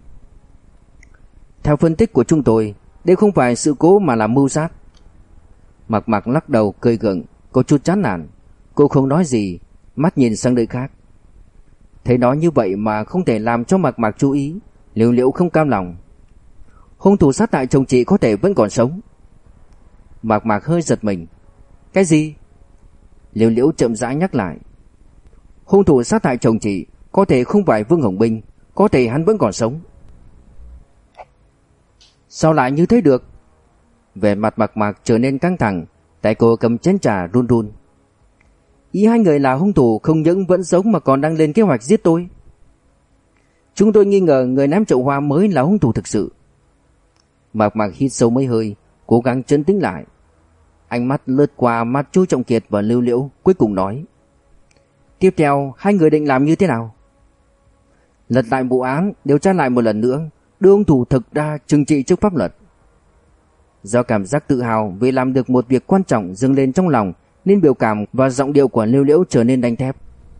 theo phân tích của chúng tôi, đây không phải sự cố mà là mưu sát. Mạc Mạc lắc đầu cười gượng, có chút chán nản. Cô không nói gì, mắt nhìn sang nơi khác. Thấy nói như vậy mà không thể làm cho Mạc Mạc chú ý, Liễu Liễu không cam lòng. Hung thủ sát hại chồng chị có thể vẫn còn sống. Mạc Mạc hơi giật mình. Cái gì? Liễu Liễu chậm rãi nhắc lại. Hung thủ sát hại chồng chị có thể không phải Vương Hồng Binh, có thể hắn vẫn còn sống. Sao lại như thế được? Vẻ mặt Mạc Mạc trở nên căng thẳng, tay cô cầm chén trà run run. Ý hai người là hung thủ không những vẫn sống mà còn đang lên kế hoạch giết tôi. Chúng tôi nghi ngờ người ném chậu hoa mới là hung thủ thực sự. Mạc Mạc hít sâu mấy hơi, cố gắng trấn tĩnh lại. Ánh mắt lướt qua mắt Chu Trọng Kiệt và Lưu Liễu, cuối cùng nói: tiếp theo hai người định làm như thế nào? Lật lại vụ án, điều tra lại một lần nữa, đưa hung thủ thực ra trừng trị trước pháp luật. Do cảm giác tự hào vì làm được một việc quan trọng dâng lên trong lòng, nên biểu cảm và giọng điệu của Lưu Liễu trở nên đanh thép.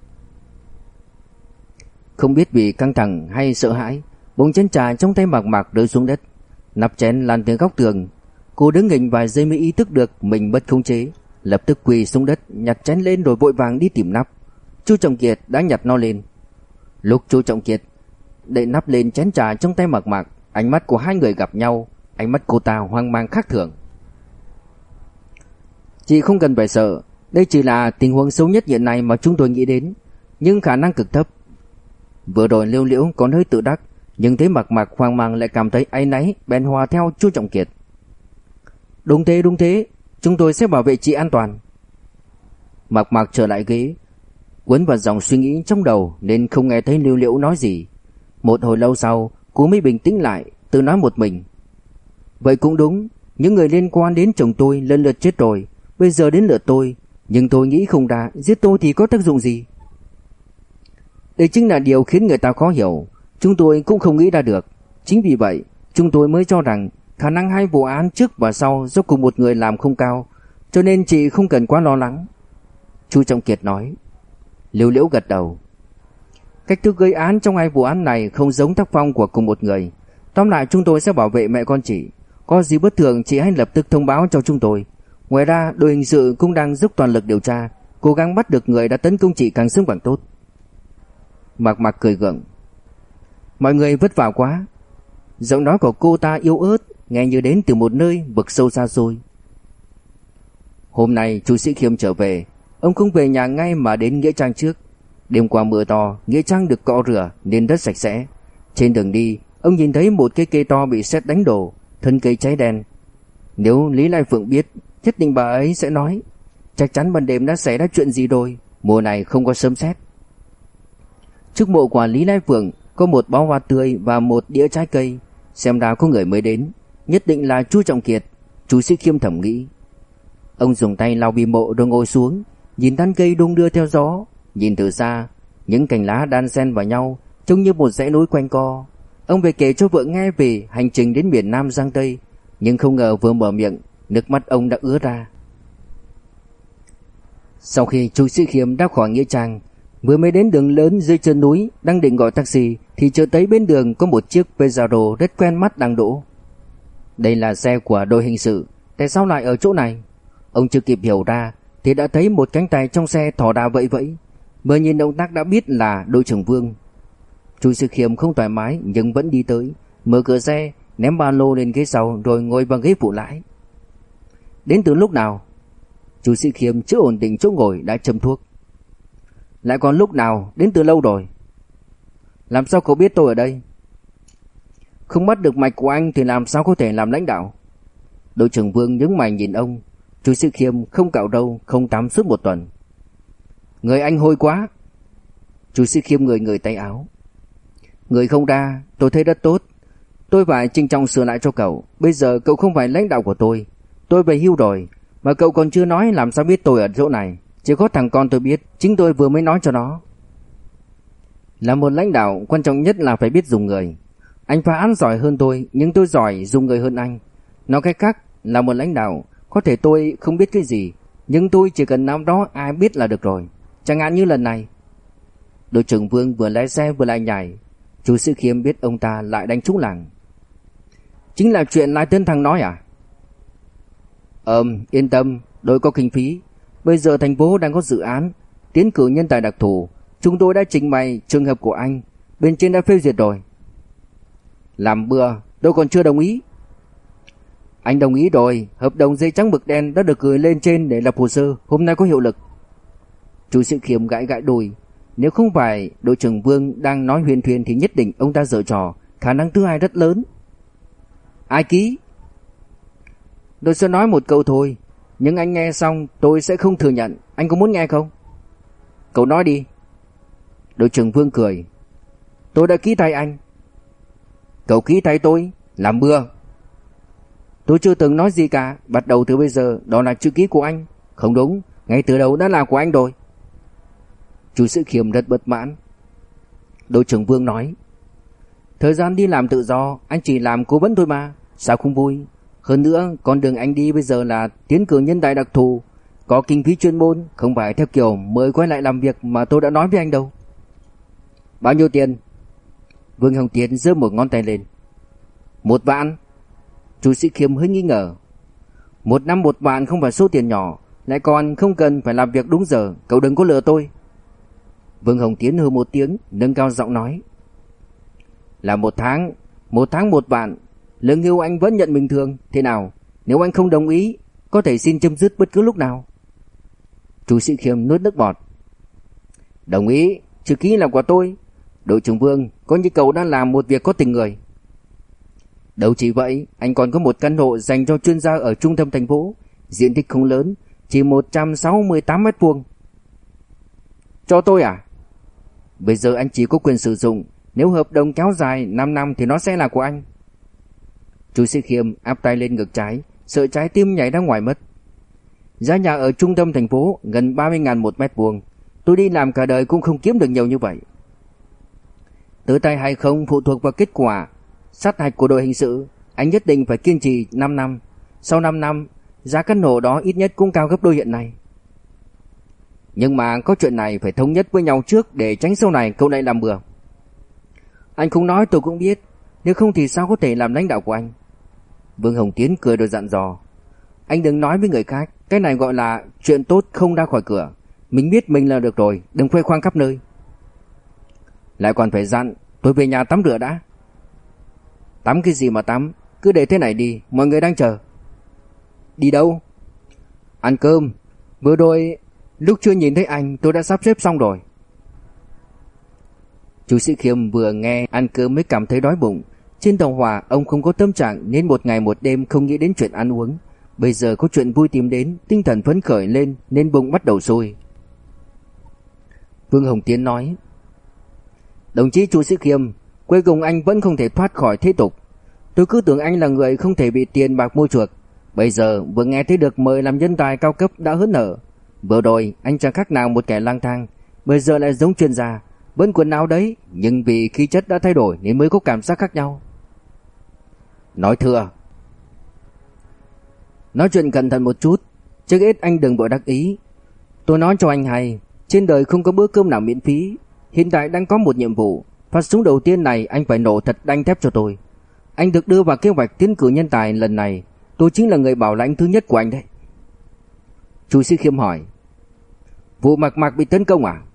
Không biết vì căng thẳng hay sợ hãi, bỗng chén trà trong tay Mạc Mạc rơi xuống đất, nắp chén lan tới góc tường. Cô đứng nghỉnh vài giây mới ý thức được mình mất khống chế, lập tức quỳ xuống đất, nhặt chén lên rồi vội vàng đi tìm nắp. Chu Trọng Kiệt đã nhặt nó lên. Lúc Chu Trọng Kiệt đậy nắp lên chén trà trong tay Mạc Mạc, ánh mắt của hai người gặp nhau, ánh mắt cô ta hoang mang khác thường. Chị không cần phải sợ, đây chỉ là tình huống xấu nhất hiện nay mà chúng tôi nghĩ đến, nhưng khả năng cực thấp. Vừa rồi Liễu Liễu còn hơi tự đắc, nhưng thấy Mạc Mạc hoang mang lại cảm thấy áy náy, bèn hòa theo Chu Trọng Kiệt. Đúng thế, đúng thế, chúng tôi sẽ bảo vệ chị an toàn. Mạc Mạc trở lại ghế, cuốn vào dòng suy nghĩ trong đầu nên không nghe thấy Liễu Liễu nói gì. Một hồi lâu sau, cô mới bình tĩnh lại, tự nói một mình. Vậy cũng đúng, những người liên quan đến chồng tôi lần lượt chết rồi, bây giờ đến lượt tôi, nhưng tôi nghĩ không ra, giết tôi thì có tác dụng gì? Đây chính là điều khiến người ta khó hiểu, chúng tôi cũng không nghĩ ra được. Chính vì vậy, chúng tôi mới cho rằng khả năng hai vụ án trước và sau do cùng một người làm không cao, cho nên chị không cần quá lo lắng. Chu Trọng Kiệt nói. Liễu Liễu gật đầu. Cách thức gây án trong hai vụ án này không giống tác phong của cùng một người. Tóm lại chúng tôi sẽ bảo vệ mẹ con chị. Có gì bất thường chị hãy lập tức thông báo cho chúng tôi. Ngoài ra đội hình sự cũng đang dốc toàn lực điều tra, cố gắng bắt được người đã tấn công chị càng sớm càng tốt. Mạc Mạc cười gượng. Mọi người vất vả quá. Giọng nói của cô ta yếu ớt, nghe như đến từ một nơi vực sâu xa xôi. Hôm nay chú Sĩ Khiêm trở về, ông không về nhà ngay mà đến nghĩa trang trước. Đêm qua mưa to, nghĩa trang được cọ rửa nên rất sạch sẽ. Trên đường đi, ông nhìn thấy một cây cây to bị sét đánh đổ, thân cây cháy đen. Nếu Lý Lai Phượng biết, nhất định bà ấy sẽ nói: Chắc chắn ban đêm đã xảy ra chuyện gì rồi, mùa này không có sấm sét. Trước mộ của Lý Lai Phượng có một bó hoa tươi và một đĩa trái cây, xem ra có người mới đến, nhất định là Chu Trọng Kiệt. Chu Sĩ Khiêm thầm nghĩ. Ông dùng tay lau bì mộ rồi ngồi xuống, nhìn tán cây đung đưa theo gió. Nhìn từ xa, những cành lá đan xen vào nhau, trông như một dãy núi quanh co. Ông về kể cho vợ nghe về hành trình đến miền Nam Giang Tây, nhưng không ngờ vừa mở miệng, nước mắt ông đã ứa ra. Sau khi Chu Sĩ Khiêm đáp khỏi nghĩa trang, vừa mới đến đường lớn dưới chân núi, đang định gọi taxi thì chợt thấy bên đường có một chiếc Peugeot rất quen mắt đang đỗ. Đây là xe của đội hình sự, tại sao lại ở chỗ này? Ông chưa kịp hiểu ra thì đã thấy một cánh tay trong xe thò đà vẫy vẫy, vừa nhìn động tác đã biết là đội trưởng Vương. Chu Sĩ Khiêm không thoải mái nhưng vẫn đi tới, mở cửa xe, ném ba lô lên ghế sau rồi ngồi vào ghế phụ lái. Đến từ lúc nào? Chu Sĩ Khiêm chưa ổn định chỗ ngồi đã châm thuốc. Lại còn lúc nào? Đến từ lâu rồi. Làm sao cậu biết tôi ở đây? Không bắt được mạch của anh thì làm sao có thể làm lãnh đạo? Đội trưởng Vương nhướng mày nhìn ông. Chu Sĩ Khiêm không cạo râu, không tắm suốt một tuần. Người anh hôi quá. Chu Sĩ Khiêm người người tay áo. Người không ra, tôi thấy rất tốt. Tôi phải trinh trọng sửa lại cho cậu. Bây giờ cậu không phải lãnh đạo của tôi. Tôi về hưu rồi, mà cậu còn chưa nói làm sao biết tôi ở chỗ này. Chỉ có thằng con tôi biết, chính tôi vừa mới nói cho nó. Là một lãnh đạo, quan trọng nhất là phải biết dùng người. Anh phá án giỏi hơn tôi, nhưng tôi giỏi dùng người hơn anh. Nói cách khác, là một lãnh đạo, có thể tôi không biết cái gì, nhưng tôi chỉ cần nắm đó ai biết là được rồi. Chẳng hạn như lần này. Đội trưởng Vương vừa lái xe vừa lại nhảy. Chu Sĩ Khiêm biết ông ta lại đánh trúng làng. Chính là chuyện Lai Tấn Thăng nói à? Ừm, yên tâm, đội có kinh phí. Bây giờ thành phố đang có dự án tiến cử nhân tài đặc thù. Chúng tôi đã trình bày trường hợp của anh, bên trên đã phê duyệt rồi. Làm bừa, tôi còn chưa đồng ý. Anh đồng ý rồi, hợp đồng giấy trắng mực đen đã được gửi lên trên để lập hồ sơ, hôm nay có hiệu lực. Chu Sĩ Khiêm gãi gãi đùi. Nếu không phải đội trưởng Vương đang nói huyền thuyền thì nhất định ông ta giở trò, khả năng thứ hai rất lớn. Ai ký? Tôi sẽ nói một câu thôi, nhưng anh nghe xong tôi sẽ không thừa nhận. Anh có muốn nghe không? Cậu nói đi. Đội trưởng Vương cười. Tôi đã ký tay anh. Cậu ký tay tôi? Làm bừa. Tôi chưa từng nói gì cả. Bắt đầu từ bây giờ đó là chữ ký của anh. Không đúng, ngay từ đầu đã là của anh rồi. Chu Sĩ Khiêm rất bất mãn. Đội trưởng Vương nói. Thời gian đi làm tự do, anh chỉ làm cố vấn thôi mà, sao không vui? Hơn nữa, con đường anh đi bây giờ là tiến cử nhân tài đặc thù, có kinh phí chuyên môn, không phải theo kiểu mời quay lại làm việc mà tôi đã nói với anh đâu. Bao nhiêu tiền? Vương Hồng Tiến giơ một ngón tay lên. Một vạn. Chu Sĩ Khiêm hơi nghi ngờ. Một năm một vạn không phải số tiền nhỏ, lại còn không cần phải làm việc đúng giờ, cậu đừng có lừa tôi. Vương Hồng Tiến hừ một tiếng, nâng cao giọng nói. Là một tháng, một tháng một vạn, lương hưu anh vẫn nhận bình thường, thế nào? Nếu anh không đồng ý, có thể xin chấm dứt bất cứ lúc nào. Chu Sĩ Khiêm nuốt nước bọt. Đồng ý, chữ ký là của tôi. Đội trưởng Vương, có như cậu đang làm một việc có tình người. Đâu chỉ vậy, anh còn có một căn hộ dành cho chuyên gia ở trung tâm thành phố, diện tích không lớn, chỉ một trăm sáu mươi tám mét vuông. Cho tôi à? Bây giờ anh chỉ có quyền sử dụng, nếu hợp đồng kéo dài năm năm thì nó sẽ là của anh. Chu Sĩ Khiêm áp tay lên ngực trái, sợ trái tim nhảy ra ngoài mất. Giá nhà ở trung tâm thành phố gần ba mươi ngàn một mét vuông, tôi đi làm cả đời cũng không kiếm được nhiều như vậy. Tới tay hay không phụ thuộc vào kết quả sát hạch của đội hình sự, anh nhất định phải kiên trì năm năm. Sau năm năm, giá căn hộ đó ít nhất cũng cao gấp đôi hiện nay. Nhưng mà có chuyện này phải thống nhất với nhau trước để tránh sau này cậu lại làm bừa. Anh không nói tôi cũng biết, nếu không thì sao có thể làm lãnh đạo của anh. Vương Hồng Tiến cười rồi dặn dò. Anh đừng nói với người khác, cái này gọi là chuyện tốt không ra khỏi cửa. Mình biết mình là được rồi, đừng khoe khoang khắp nơi. Lại còn phải dặn, tôi về nhà tắm rửa đã. Tắm cái gì mà tắm, cứ để thế này đi, mọi người đang chờ. Đi đâu? Ăn cơm. Vừa rồi lúc chưa nhìn thấy anh tôi đã sắp xếp xong rồi. Chu Sĩ Khiêm vừa nghe ăn cơm mới cảm thấy đói bụng. Trên tàu hỏa ông không có tâm trạng nên một ngày một đêm không nghĩ đến chuyện ăn uống. Bây giờ có chuyện vui tìm đến, tinh thần phấn khởi lên nên bụng bắt đầu sôi. Vương Hồng Tiến nói: Đồng chí Chu Sĩ Khiêm, cuối cùng anh vẫn không thể thoát khỏi thế tục. Tôi cứ tưởng anh là người không thể bị tiền bạc mua chuộc. Bây giờ vừa nghe thấy được mời làm nhân tài cao cấp đã hớn hở. Vừa rồi anh chẳng khác nào một kẻ lang thang, bây giờ lại giống chuyên gia, vẫn quần áo đấy, nhưng vì khí chất đã thay đổi nên mới có cảm giác khác nhau. Nói thừa. Nói chuyện cẩn thận một chút, trước hết anh đừng vội đắc ý. Tôi nói cho anh hay, trên đời không có bữa cơm nào miễn phí. Hiện tại đang có một nhiệm vụ, phát súng đầu tiên này anh phải nổ thật đanh thép cho tôi. Anh được đưa vào kế hoạch tiến cử nhân tài lần này, tôi chính là người bảo lãnh thứ nhất của anh đấy. Chu Sĩ Khiêm hỏi: Vụ Mạc Mạc bị tấn công à?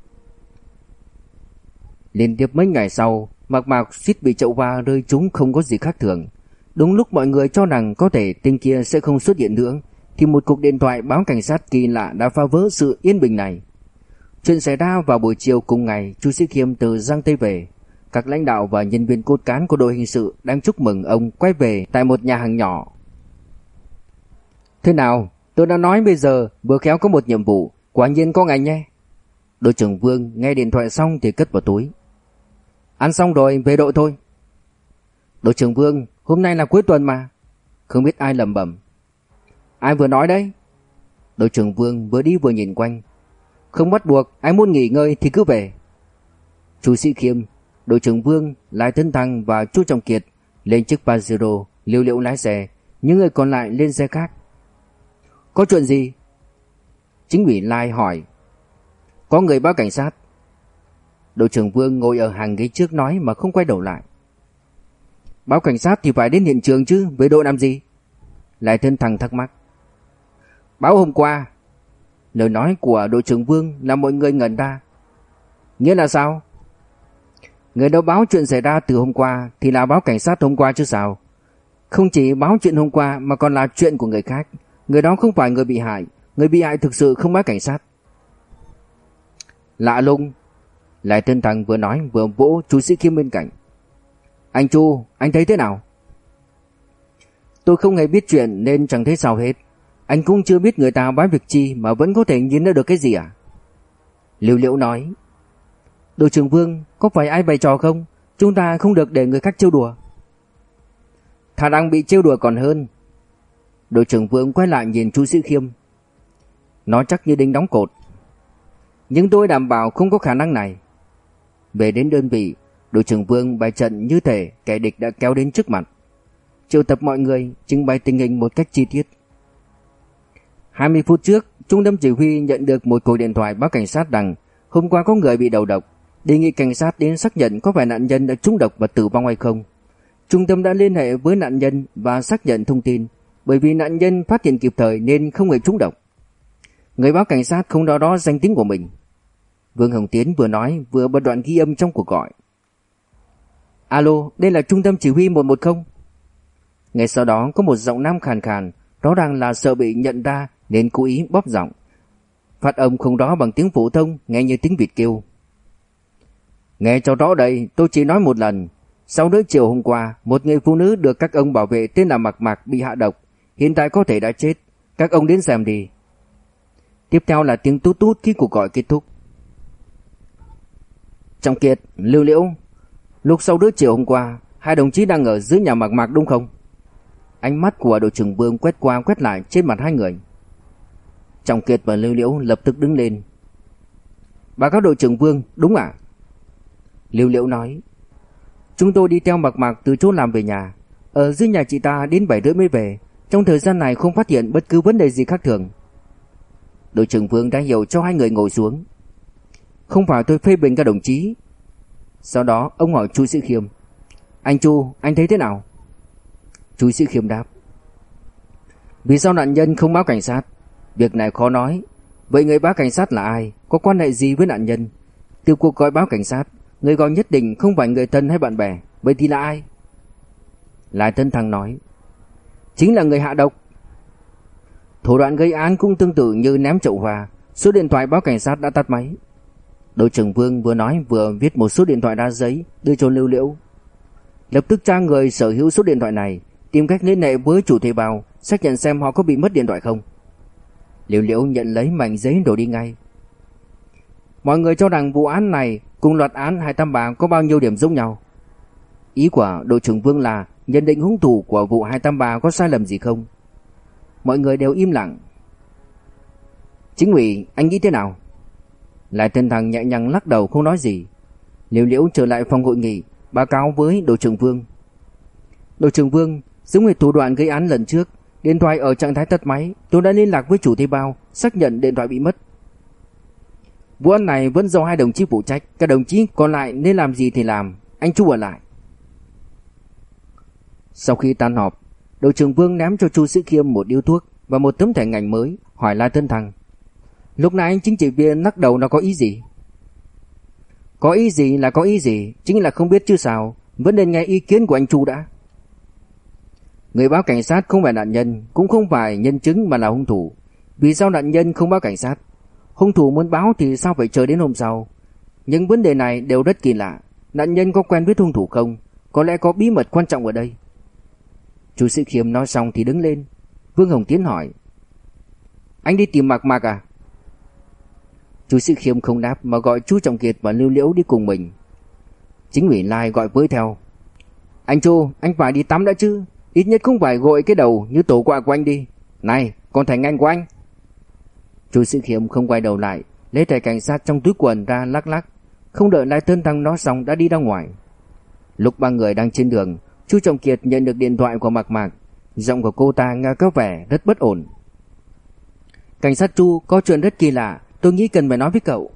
Liên tiếp mấy ngày sau, Mạc Mạc suýt bị chậu va rơi trúng không có gì khác thường. Đúng lúc mọi người cho rằng có thể tên kia sẽ không xuất hiện nữa, thì một cuộc điện thoại báo cảnh sát kỳ lạ đã phá vỡ sự yên bình này. Chuyện xảy ra vào buổi chiều cùng ngày, Chu Sĩ Khiêm từ Giang Tây về. Các lãnh đạo và nhân viên cốt cán của đội hình sự đang chúc mừng ông quay về tại một nhà hàng nhỏ. Thế nào, tôi đã nói bây giờ vừa khéo có một nhiệm vụ, quả nhiên có ngành nhé. Đội trưởng Vương nghe điện thoại xong thì cất vào túi. Ăn xong rồi về đội thôi. Đội trưởng Vương, hôm nay là cuối tuần mà. Không biết ai lẩm bẩm. Ai vừa nói đấy? Đội trưởng Vương vừa đi vừa nhìn quanh. Không bắt buộc, ai muốn nghỉ ngơi thì cứ về. Chu Sĩ Khiêm, đội trưởng Vương, Lai Tấn Thăng và Chu Trọng Kiệt lên chiếc Pajero, Liêu Liễu lái xe, những người còn lại lên xe khác. Có chuyện gì? Chính ủy Lai hỏi. Có người báo cảnh sát. Đội trưởng Vương ngồi ở hàng ghế trước nói mà không quay đầu lại. Báo cảnh sát thì phải đến hiện trường chứ, với đội làm gì? Lai Tấn Thăng thắc mắc. Báo hôm qua. Lời nói của đội trưởng Vương làm mọi người ngẩn ra. Nghĩa là sao? Người đâu báo chuyện xảy ra từ hôm qua thì là báo cảnh sát hôm qua chứ sao? Không chỉ báo chuyện hôm qua mà còn là chuyện của người khác. Người đó không phải người bị hại. Người bị hại thực sự không báo cảnh sát. Lạ lùng. Lai Tấn Thăng vừa nói vừa vỗ Chu Sĩ Khiêm bên cạnh. Anh Chu, anh thấy thế nào? Tôi không hề biết chuyện nên chẳng thấy sao hết. Anh cũng chưa biết người ta báo việc chi mà vẫn có thể nhìn ra được cái gì à? Liêu Liễu nói. Đội trưởng Vương, có phải ai bày trò không? Chúng ta không được để người khác trêu đùa. Thà đang bị trêu đùa còn hơn. Đội trưởng Vương quay lại nhìn Chu Sĩ Khiêm. Nó chắc như đinh đóng cột. Nhưng tôi đảm bảo không có khả năng này. Về đến đơn vị, đội trưởng Vương bày trận như thể kẻ địch đã kéo đến trước mặt. Triệu tập mọi người, trình bày tình hình một cách chi tiết. hai mươi phút trước, trung tâm chỉ huy nhận được một cuộc điện thoại báo cảnh sát rằng hôm qua có người bị đầu độc, đề nghị cảnh sát đến xác nhận có phải nạn nhân đã trúng độc và tử vong hay không. Trung tâm đã liên hệ với nạn nhân và xác nhận thông tin, bởi vì nạn nhân phát hiện kịp thời nên không hề trúng độc. Người báo cảnh sát không nói rõ danh tính của mình. Vương Hồng Tiến vừa nói vừa bật đoạn ghi âm trong cuộc gọi. Alo, đây là trung tâm chỉ huy một một không. Ngay sau đó có một giọng nam khàn khàn, rõ ràng là sợ bị nhận ra nên cố ý bóp giọng. Phát âm không rõ bằng tiếng phổ thông, nghe như tiếng vịt kêu. Nghe cho rõ đây, tôi chỉ nói một lần. Sau nửa chiều hôm qua, một người phụ nữ được các ông bảo vệ tên là Mạc Mạc bị hạ độc, hiện tại có thể đã chết. Các ông đến xem đi. Tiếp theo là tiếng tút tút khi cuộc gọi kết thúc. Trọng Kiệt, Lưu Liễu, lúc sau nửa chiều hôm qua, hai đồng chí đang ở dưới nhà Mạc Mạc đúng không? Ánh mắt của đội trưởng Vương quét qua quét lại trên mặt hai người. Trọng Kiệt và Lưu Liễu lập tức đứng lên. Báo cáo đội trưởng Vương, đúng ạ? Lưu Liễu nói. Chúng tôi đi theo Mạc Mạc từ chỗ làm về nhà. Ở dưới nhà chị ta đến bảy rưỡi mới về. Trong thời gian này không phát hiện bất cứ vấn đề gì khác thường. Đội trưởng Vương đã hiểu cho hai người ngồi xuống. Không phải tôi phê bình các đồng chí. Sau đó ông hỏi Chu Sĩ Khiêm. Anh Chu, anh thấy thế nào? Chu Sĩ Khiêm đáp. Vì sao nạn nhân không báo cảnh sát? Việc này khó nói. Vậy người báo cảnh sát là ai? Có quan hệ gì với nạn nhân? Từ cuộc gọi báo cảnh sát, người gọi nhất định không phải người thân hay bạn bè. Vậy thì là ai? Lai Tấn Thăng nói. Chính là người hạ độc. Thủ đoạn gây án cũng tương tự như ném chậu hoa. Số điện thoại báo cảnh sát đã tắt máy. Đội trưởng Vương vừa nói vừa viết một số điện thoại ra giấy đưa cho Lưu Liễu. Lập tức tra người sở hữu số điện thoại này, tìm cách liên hệ với chủ thuê bao, xác nhận xem họ có bị mất điện thoại không. Liễu Liễu nhận lấy mảnh giấy rồi đi ngay. Mọi người cho rằng vụ án này cùng loạt án hai tám ba có bao nhiêu điểm giống nhau? Ý của đội trưởng Vương là nhận định hung thủ của vụ hai tám ba có sai lầm gì không? Mọi người đều im lặng. Chính ủy, anh nghĩ thế nào? Lại Tân Thăng nhẹ nhàng lắc đầu không nói gì. Liễu Liễu trở lại phòng hội nghị, báo cáo với đội trưởng Vương. Đội trưởng Vương, giống hệt thủ đoạn gây án lần trước, điện thoại ở trạng thái tắt máy, tôi đã liên lạc với chủ thuê bao, xác nhận điện thoại bị mất. Vụ án này vẫn do hai đồng chí phụ trách, các đồng chí còn lại nên làm gì thì làm, anh Chu ở lại. Sau khi tan họp, đội trưởng Vương ném cho Chu Sĩ Khiêm một điếu thuốc và một tấm thẻ ngành mới, hỏi La Tân Thăng. Lúc nãy anh chính trị viên lắc đầu nó có ý gì? Có ý gì là có ý gì, chính là không biết chứ sao, vẫn nên nghe ý kiến của anh Chu đã. Người báo cảnh sát không phải nạn nhân, cũng không phải nhân chứng mà là hung thủ. Vì sao nạn nhân không báo cảnh sát? Hung thủ muốn báo thì sao phải chờ đến hôm sau? Những vấn đề này đều rất kỳ lạ. Nạn nhân có quen biết hung thủ không? Có lẽ có bí mật quan trọng ở đây. Chu Sĩ Khiêm nói xong thì đứng lên. Vương Hồng Tiến hỏi. Anh đi tìm Mạc Mạc à? Chu Sĩ Khiêm không đáp mà gọi chú Trọng Kiệt và Lưu Liễu đi cùng mình. Chính ủy Lai gọi với theo. Anh Chu, anh phải đi tắm đã chứ. Ít nhất không phải gội cái đầu như tổ quạ của anh đi. Này, còn thẻ ngành của anh. Chu Sĩ Khiêm không quay đầu lại, lấy thẻ cảnh sát trong túi quần ra lắc lắc. Không đợi Lai Tân Thăng nói xong đã đi ra ngoài. Lúc ba người đang trên đường, chú Trọng Kiệt nhận được điện thoại của Mạc Mạc. Giọng của cô ta nghe có vẻ rất bất ổn. Cảnh sát Chu, có chuyện rất kỳ lạ, tôi nghĩ cần phải nói với cậu.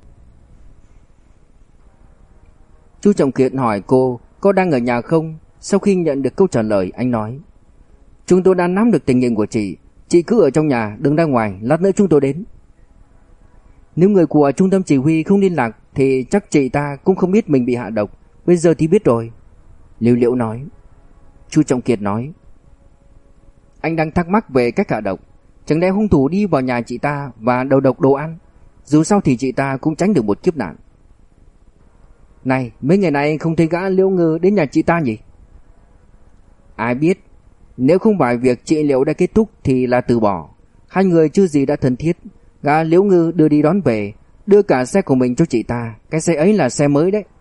Chú Trọng Kiệt hỏi cô có đang ở nhà không. Sau khi nhận được câu trả lời, anh nói. Chúng tôi đã nắm được tình hình của chị. Chị cứ ở trong nhà, đừng ra ngoài, lát nữa chúng tôi đến. Nếu người của trung tâm chỉ huy không liên lạc thì chắc chị ta cũng không biết mình bị hạ độc. Bây giờ thì biết rồi. Liễu Liễu nói. Chú Trọng Kiệt nói. Anh đang thắc mắc về cách hạ độc. Chẳng lẽ hung thủ đi vào nhà chị ta và đầu độc đồ ăn? Dù sao thì chị ta cũng tránh được một kiếp nạn. Này, mấy ngày nay không thấy gã Liễu Ngư đến nhà chị ta nhỉ? Ai biết. Nếu không phải việc trị liệu đã kết thúc thì là từ bỏ. Hai người chưa gì đã thân thiết. Gã Liễu Ngư đưa đi đón về, đưa cả xe của mình cho chị ta. Cái xe ấy là xe mới đấy.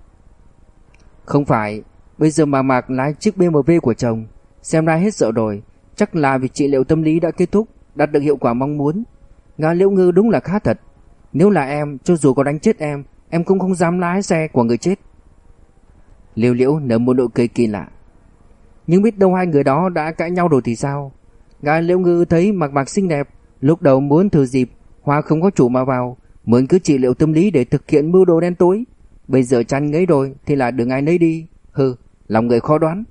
Không phải. Bây giờ Mạc Mạc lái chiếc bê em vê của chồng. Xem ra hết sợ rồi. Chắc là việc trị liệu tâm lý đã kết thúc, đạt được hiệu quả mong muốn. Gã Liễu Ngư đúng là khá thật. Nếu là em, cho dù có đánh chết em, em cũng không dám lái xe của người chết. Liễu Liễu nở một nụ cười kỳ lạ. Nhưng biết đâu hai người đó đã cãi nhau rồi thì sao? Gã Liễu Ngư thấy Mạc Mạc xinh đẹp, lúc đầu muốn thừa dịp Hoa không có chủ mà vào, muốn cứ trị liệu tâm lý để thực hiện mưu đồ đen tối. Bây giờ chăn ngấy rồi thì là đừng ai nấy đi. Hừ, lòng người khó đoán.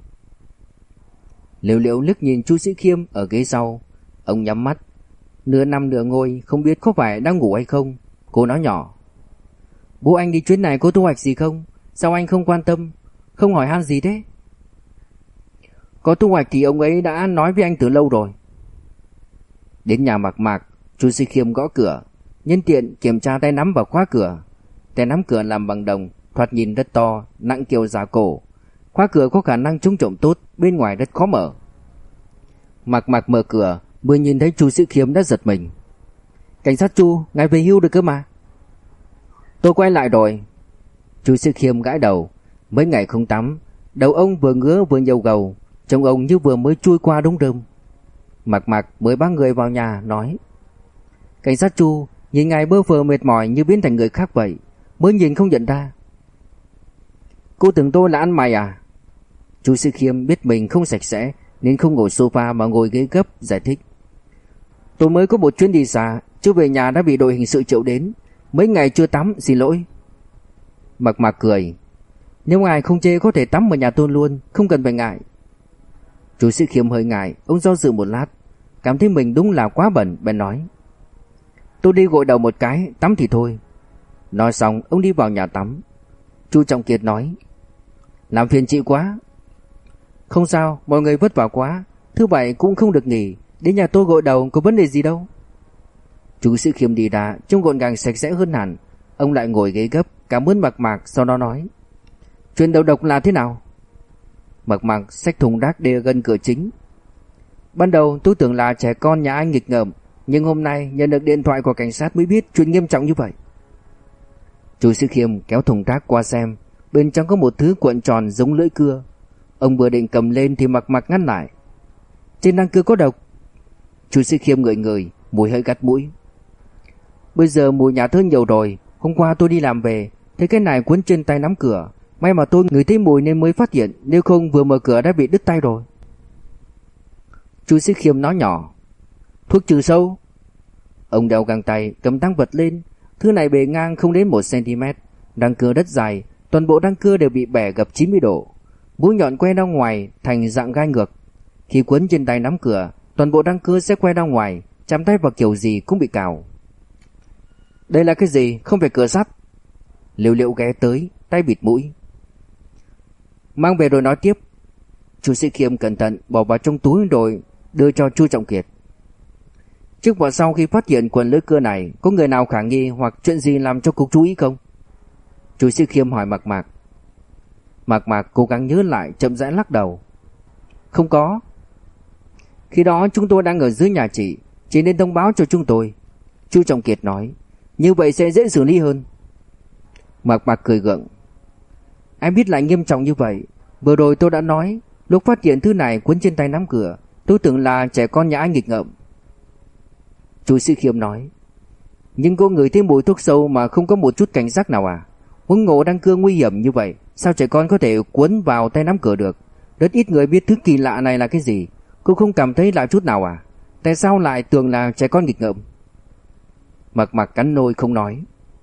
Liễu Liễu liếc nhìn chú Sĩ Khiêm ở ghế sau. Ông nhắm mắt, nửa nằm nửa ngồi, không biết có phải đang ngủ hay không. Cô nói nhỏ. Bố anh đi chuyến này có thu hoạch gì không? Sao anh không quan tâm, không hỏi han gì thế? Có thu hoạch thì ông ấy đã nói với anh từ lâu rồi. Đến nhà Mạc Mạc, chú Sĩ Khiêm gõ cửa, nhân tiện kiểm tra tay nắm và khóa cửa. Tay nắm cửa làm bằng đồng, thoạt nhìn rất to, nặng kiểu giả cổ. Khóa cửa có khả năng chống trộm tốt, bên ngoài rất khó mở. Mạc Mạc mở cửa, vừa nhìn thấy chú Sĩ Khiêm đã giật mình. Cảnh sát Chu, ngài về hưu được cơ mà. Tôi quay lại rồi. Chú Sĩ Khiêm gãi đầu. Mấy ngày không tắm, đầu ông vừa ngứa vừa nhầu gầu, trông ông như vừa mới chui qua đống rơm. Mạc Mạc mới ba người vào nhà nói. Cảnh sát Chu, nhìn ngài bơ phờ mệt mỏi như biến thành người khác vậy, mới nhìn không nhận ra. Cô tưởng tôi là ăn mày à? Chú Sĩ Khiêm biết mình không sạch sẽ nên không ngồi sofa mà ngồi ghế gấp, giải thích. Tôi mới có một chuyến đi xa, chưa về nhà đã bị đội hình sự triệu đến. Mấy ngày chưa tắm, xin lỗi. Mạc Mạc cười. Nếu ngài không chê có thể tắm ở nhà tôi luôn, không cần phải ngại. Chú Sĩ Khiêm hơi ngại, ông do dự một lát, cảm thấy mình đúng là quá bẩn, bèn nói. Tôi đi gội đầu một cái, tắm thì thôi. Nói xong, ông đi vào nhà tắm. Chú Trọng Kiệt nói. Làm phiền chị quá. Không sao, mọi người vất vả quá, thứ bảy cũng không được nghỉ, đến nhà tôi gội đầu có vấn đề gì đâu. Chú Sĩ Khiêm đi ra, trông gọn gàng sạch sẽ hơn hẳn. Ông lại ngồi ghế gấp, cảm ơn Mạc Mạc, sau đó nói. Chuyện đầu độc là thế nào? Mạc Mạc xách thùng rác đi gần cửa chính. Ban đầu tôi tưởng là trẻ con nhà anh nghịch ngợm, nhưng hôm nay nhận được điện thoại của cảnh sát mới biết chuyện nghiêm trọng như vậy. Chu Sĩ Khiêm kéo thùng rác qua xem, bên trong có một thứ cuộn tròn giống lưỡi cưa. Ông vừa định cầm lên thì Mạc Mạc ngăn lại. Trên răng cưa có độc. Chu Sĩ Khiêm ngửi ngửi, mùi hơi gắt mũi. Bây giờ mùi nhà thơ nhiều rồi, hôm qua tôi đi làm về, thấy cái này cuốn trên tay nắm cửa. May mà tôi ngửi thấy mùi nên mới phát hiện, nếu không vừa mở cửa đã bị đứt tay rồi. Chu Sĩ Khiêm nói nhỏ. Thuốc trừ sâu. Ông đeo găng tay, cầm tăng vật lên. Thứ này bề ngang không đến một xăng-ti-mét, răng cưa rất dài, toàn bộ răng cưa đều bị bẻ gập chín mươi độ. Mũi nhọn quay ra ngoài thành dạng gai ngược. Khi quấn trên tay nắm cửa, toàn bộ răng cưa sẽ quay ra ngoài, chạm tay vào kiểu gì cũng bị cào. Đây là cái gì? Không phải cửa sắt. Liễu Liễu ghé tới, tay bịt mũi. Mang về rồi nói tiếp. Chu Sĩ Khiêm cẩn thận bỏ vào trong túi rồi đưa cho Chu Trọng Kiệt. Trước và sau khi phát hiện quần lưỡi cưa này, có người nào khả nghi hoặc chuyện gì làm cho cục chú ý không? Chu Sĩ Khiêm hỏi Mạc Mạc. Mạc Mạc cố gắng nhớ lại, chậm rãi lắc đầu. Không có. Khi đó chúng tôi đang ở dưới nhà chị, chị nên thông báo cho chúng tôi. Chu Trọng Kiệt nói. Như vậy sẽ dễ xử lý hơn. Mạc Mạc cười gượng. Em biết lại nghiêm trọng như vậy. Vừa rồi tôi đã nói, lúc phát hiện thứ này cuốn trên tay nắm cửa, tôi tưởng là trẻ con nhà anh nghịch ngợm. Chu Sĩ Khiêm nói. Nhưng cô ngửi thấy mùi thuốc sâu mà không có một chút cảnh giác nào à? Huống ngộ đang cưa nguy hiểm như vậy, sao trẻ con có thể cuốn vào tay nắm cửa được? Rất ít người biết thứ kỳ lạ này là cái gì. Cô không cảm thấy lạ chút nào à? Tại sao lại tưởng là trẻ con nghịch ngợm? Mạc Mạc cắn môi không nói.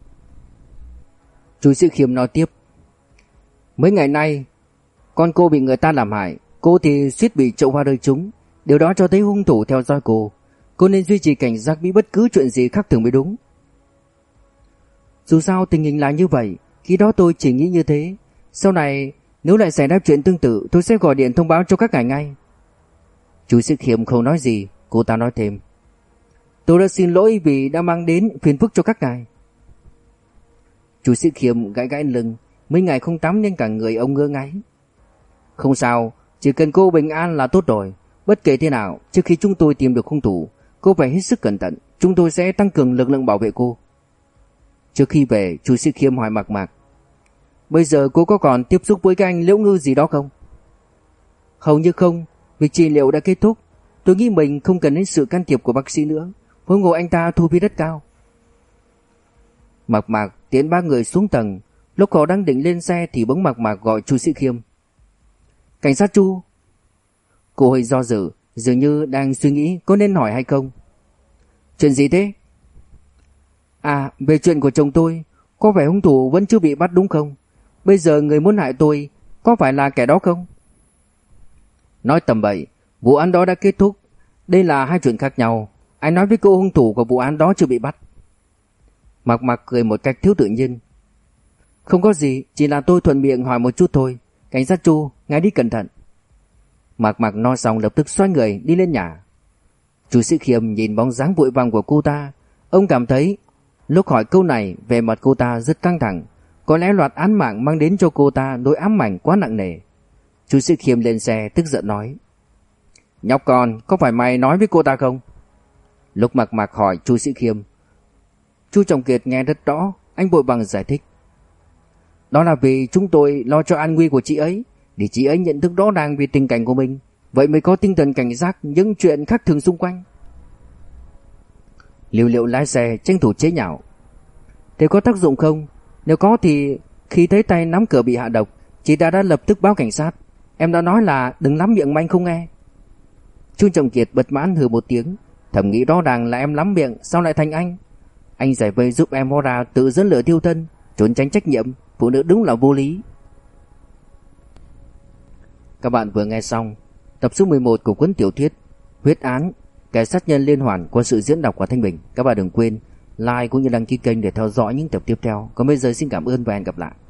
Chu Sĩ Khiêm nói tiếp. Mấy ngày nay con cô bị người ta làm hại, cô thì suýt bị chậu hoa rơi trúng. Điều đó cho thấy hung thủ theo dõi cô. Cô nên duy trì cảnh giác với bất cứ chuyện gì khác thường mới đúng. Dù sao tình hình là như vậy, khi đó tôi chỉ nghĩ như thế. Sau này nếu lại xảy ra chuyện tương tự, tôi sẽ gọi điện thông báo cho các ngài ngay. Chu Sĩ Khiêm không nói gì. Cô ta nói thêm. Tôi đã xin lỗi vì đã mang đến phiền phức cho các ngài. Chu Sĩ Khiêm gãi gãi lưng. Mấy ngày không tắm nên cả người ông ngơ ngáy. Không sao, chỉ cần cô bình an là tốt rồi. Bất kể thế nào, trước khi chúng tôi tìm được hung thủ, cô phải hết sức cẩn thận. Chúng tôi sẽ tăng cường lực lượng bảo vệ cô. Trước khi về, Chu Sĩ Khiêm hỏi Mạc Mạc. Bây giờ cô có còn tiếp xúc với cái anh Liễu Ngư gì đó không? Hầu như không. Việc trị liệu đã kết thúc. Tôi nghĩ mình không cần đến sự can thiệp của bác sĩ nữa. Huống hồ anh ta thu phí rất cao. Mạc Mạc tiến ba người xuống tầng. Lúc họ đang định lên xe thì bỗng Mạc Mạc gọi Chu Sĩ Khiêm. Cảnh sát Chu. Cô hơi do dự, dường như đang suy nghĩ có nên hỏi hay không. Chuyện gì thế? À, về chuyện của chồng tôi. Có phải hung thủ vẫn chưa bị bắt đúng không? Bây giờ người muốn hại tôi có phải là kẻ đó không? Nói tầm bậy, vụ án đó đã kết thúc. Đây là hai chuyện khác nhau. Anh nói với cô hung thủ của vụ án đó chưa bị bắt. Mạc Mạc cười một cách thiếu tự nhiên. Không có gì, chỉ là tôi thuận miệng hỏi một chút thôi. Cảnh sát Chu, ngài đi cẩn thận. Mạc Mạc nói xong lập tức xoay người đi lên nhà. Chu Sĩ Khiêm nhìn bóng dáng vội vàng của cô ta. Ông cảm thấy lúc hỏi câu này vẻ mặt cô ta rất căng thẳng. Có lẽ loạt án mạng mang đến cho cô ta nỗi ám ảnh quá nặng nề. Chu Sĩ Khiêm lên xe tức giận nói. Nhóc con, có phải mày nói với cô ta không? Lúc Mạc Mạc hỏi Chu Sĩ Khiêm, Chu Trọng Kiệt nghe rất rõ. Anh vội vàng giải thích. Đó là vì chúng tôi lo cho an nguy của chị ấy, để chị ấy nhận thức rõ ràng về tình cảnh của mình, vậy mới có tinh thần cảnh giác những chuyện khác thường xung quanh. Liễu Liễu lái xe tranh thủ chế nhạo. Thế có tác dụng không? Nếu có thì khi thấy tay nắm cửa bị hạ độc, chị ta đã lập tức báo cảnh sát. Em đã nói là đừng lắm miệng mà anh không nghe. Chu Trọng Kiệt bật mãn hừ một tiếng, thầm nghĩ rõ ràng là em lắm miệng, sao lại thành anh? Anh giải vây giúp em hóa ra tự dẫn lửa thiêu thân, trốn tránh trách nhiệm, phụ nữ đúng là vô lý. Các bạn vừa nghe xong tập số mười một của cuốn tiểu thuyết Huyết án, kẻ sát nhân liên hoàn qua sự diễn đọc của Thanh Bình. Các bạn đừng quên like cũng như đăng ký kênh để theo dõi những tập tiếp theo. Còn bây giờ xin cảm ơn và hẹn gặp lại.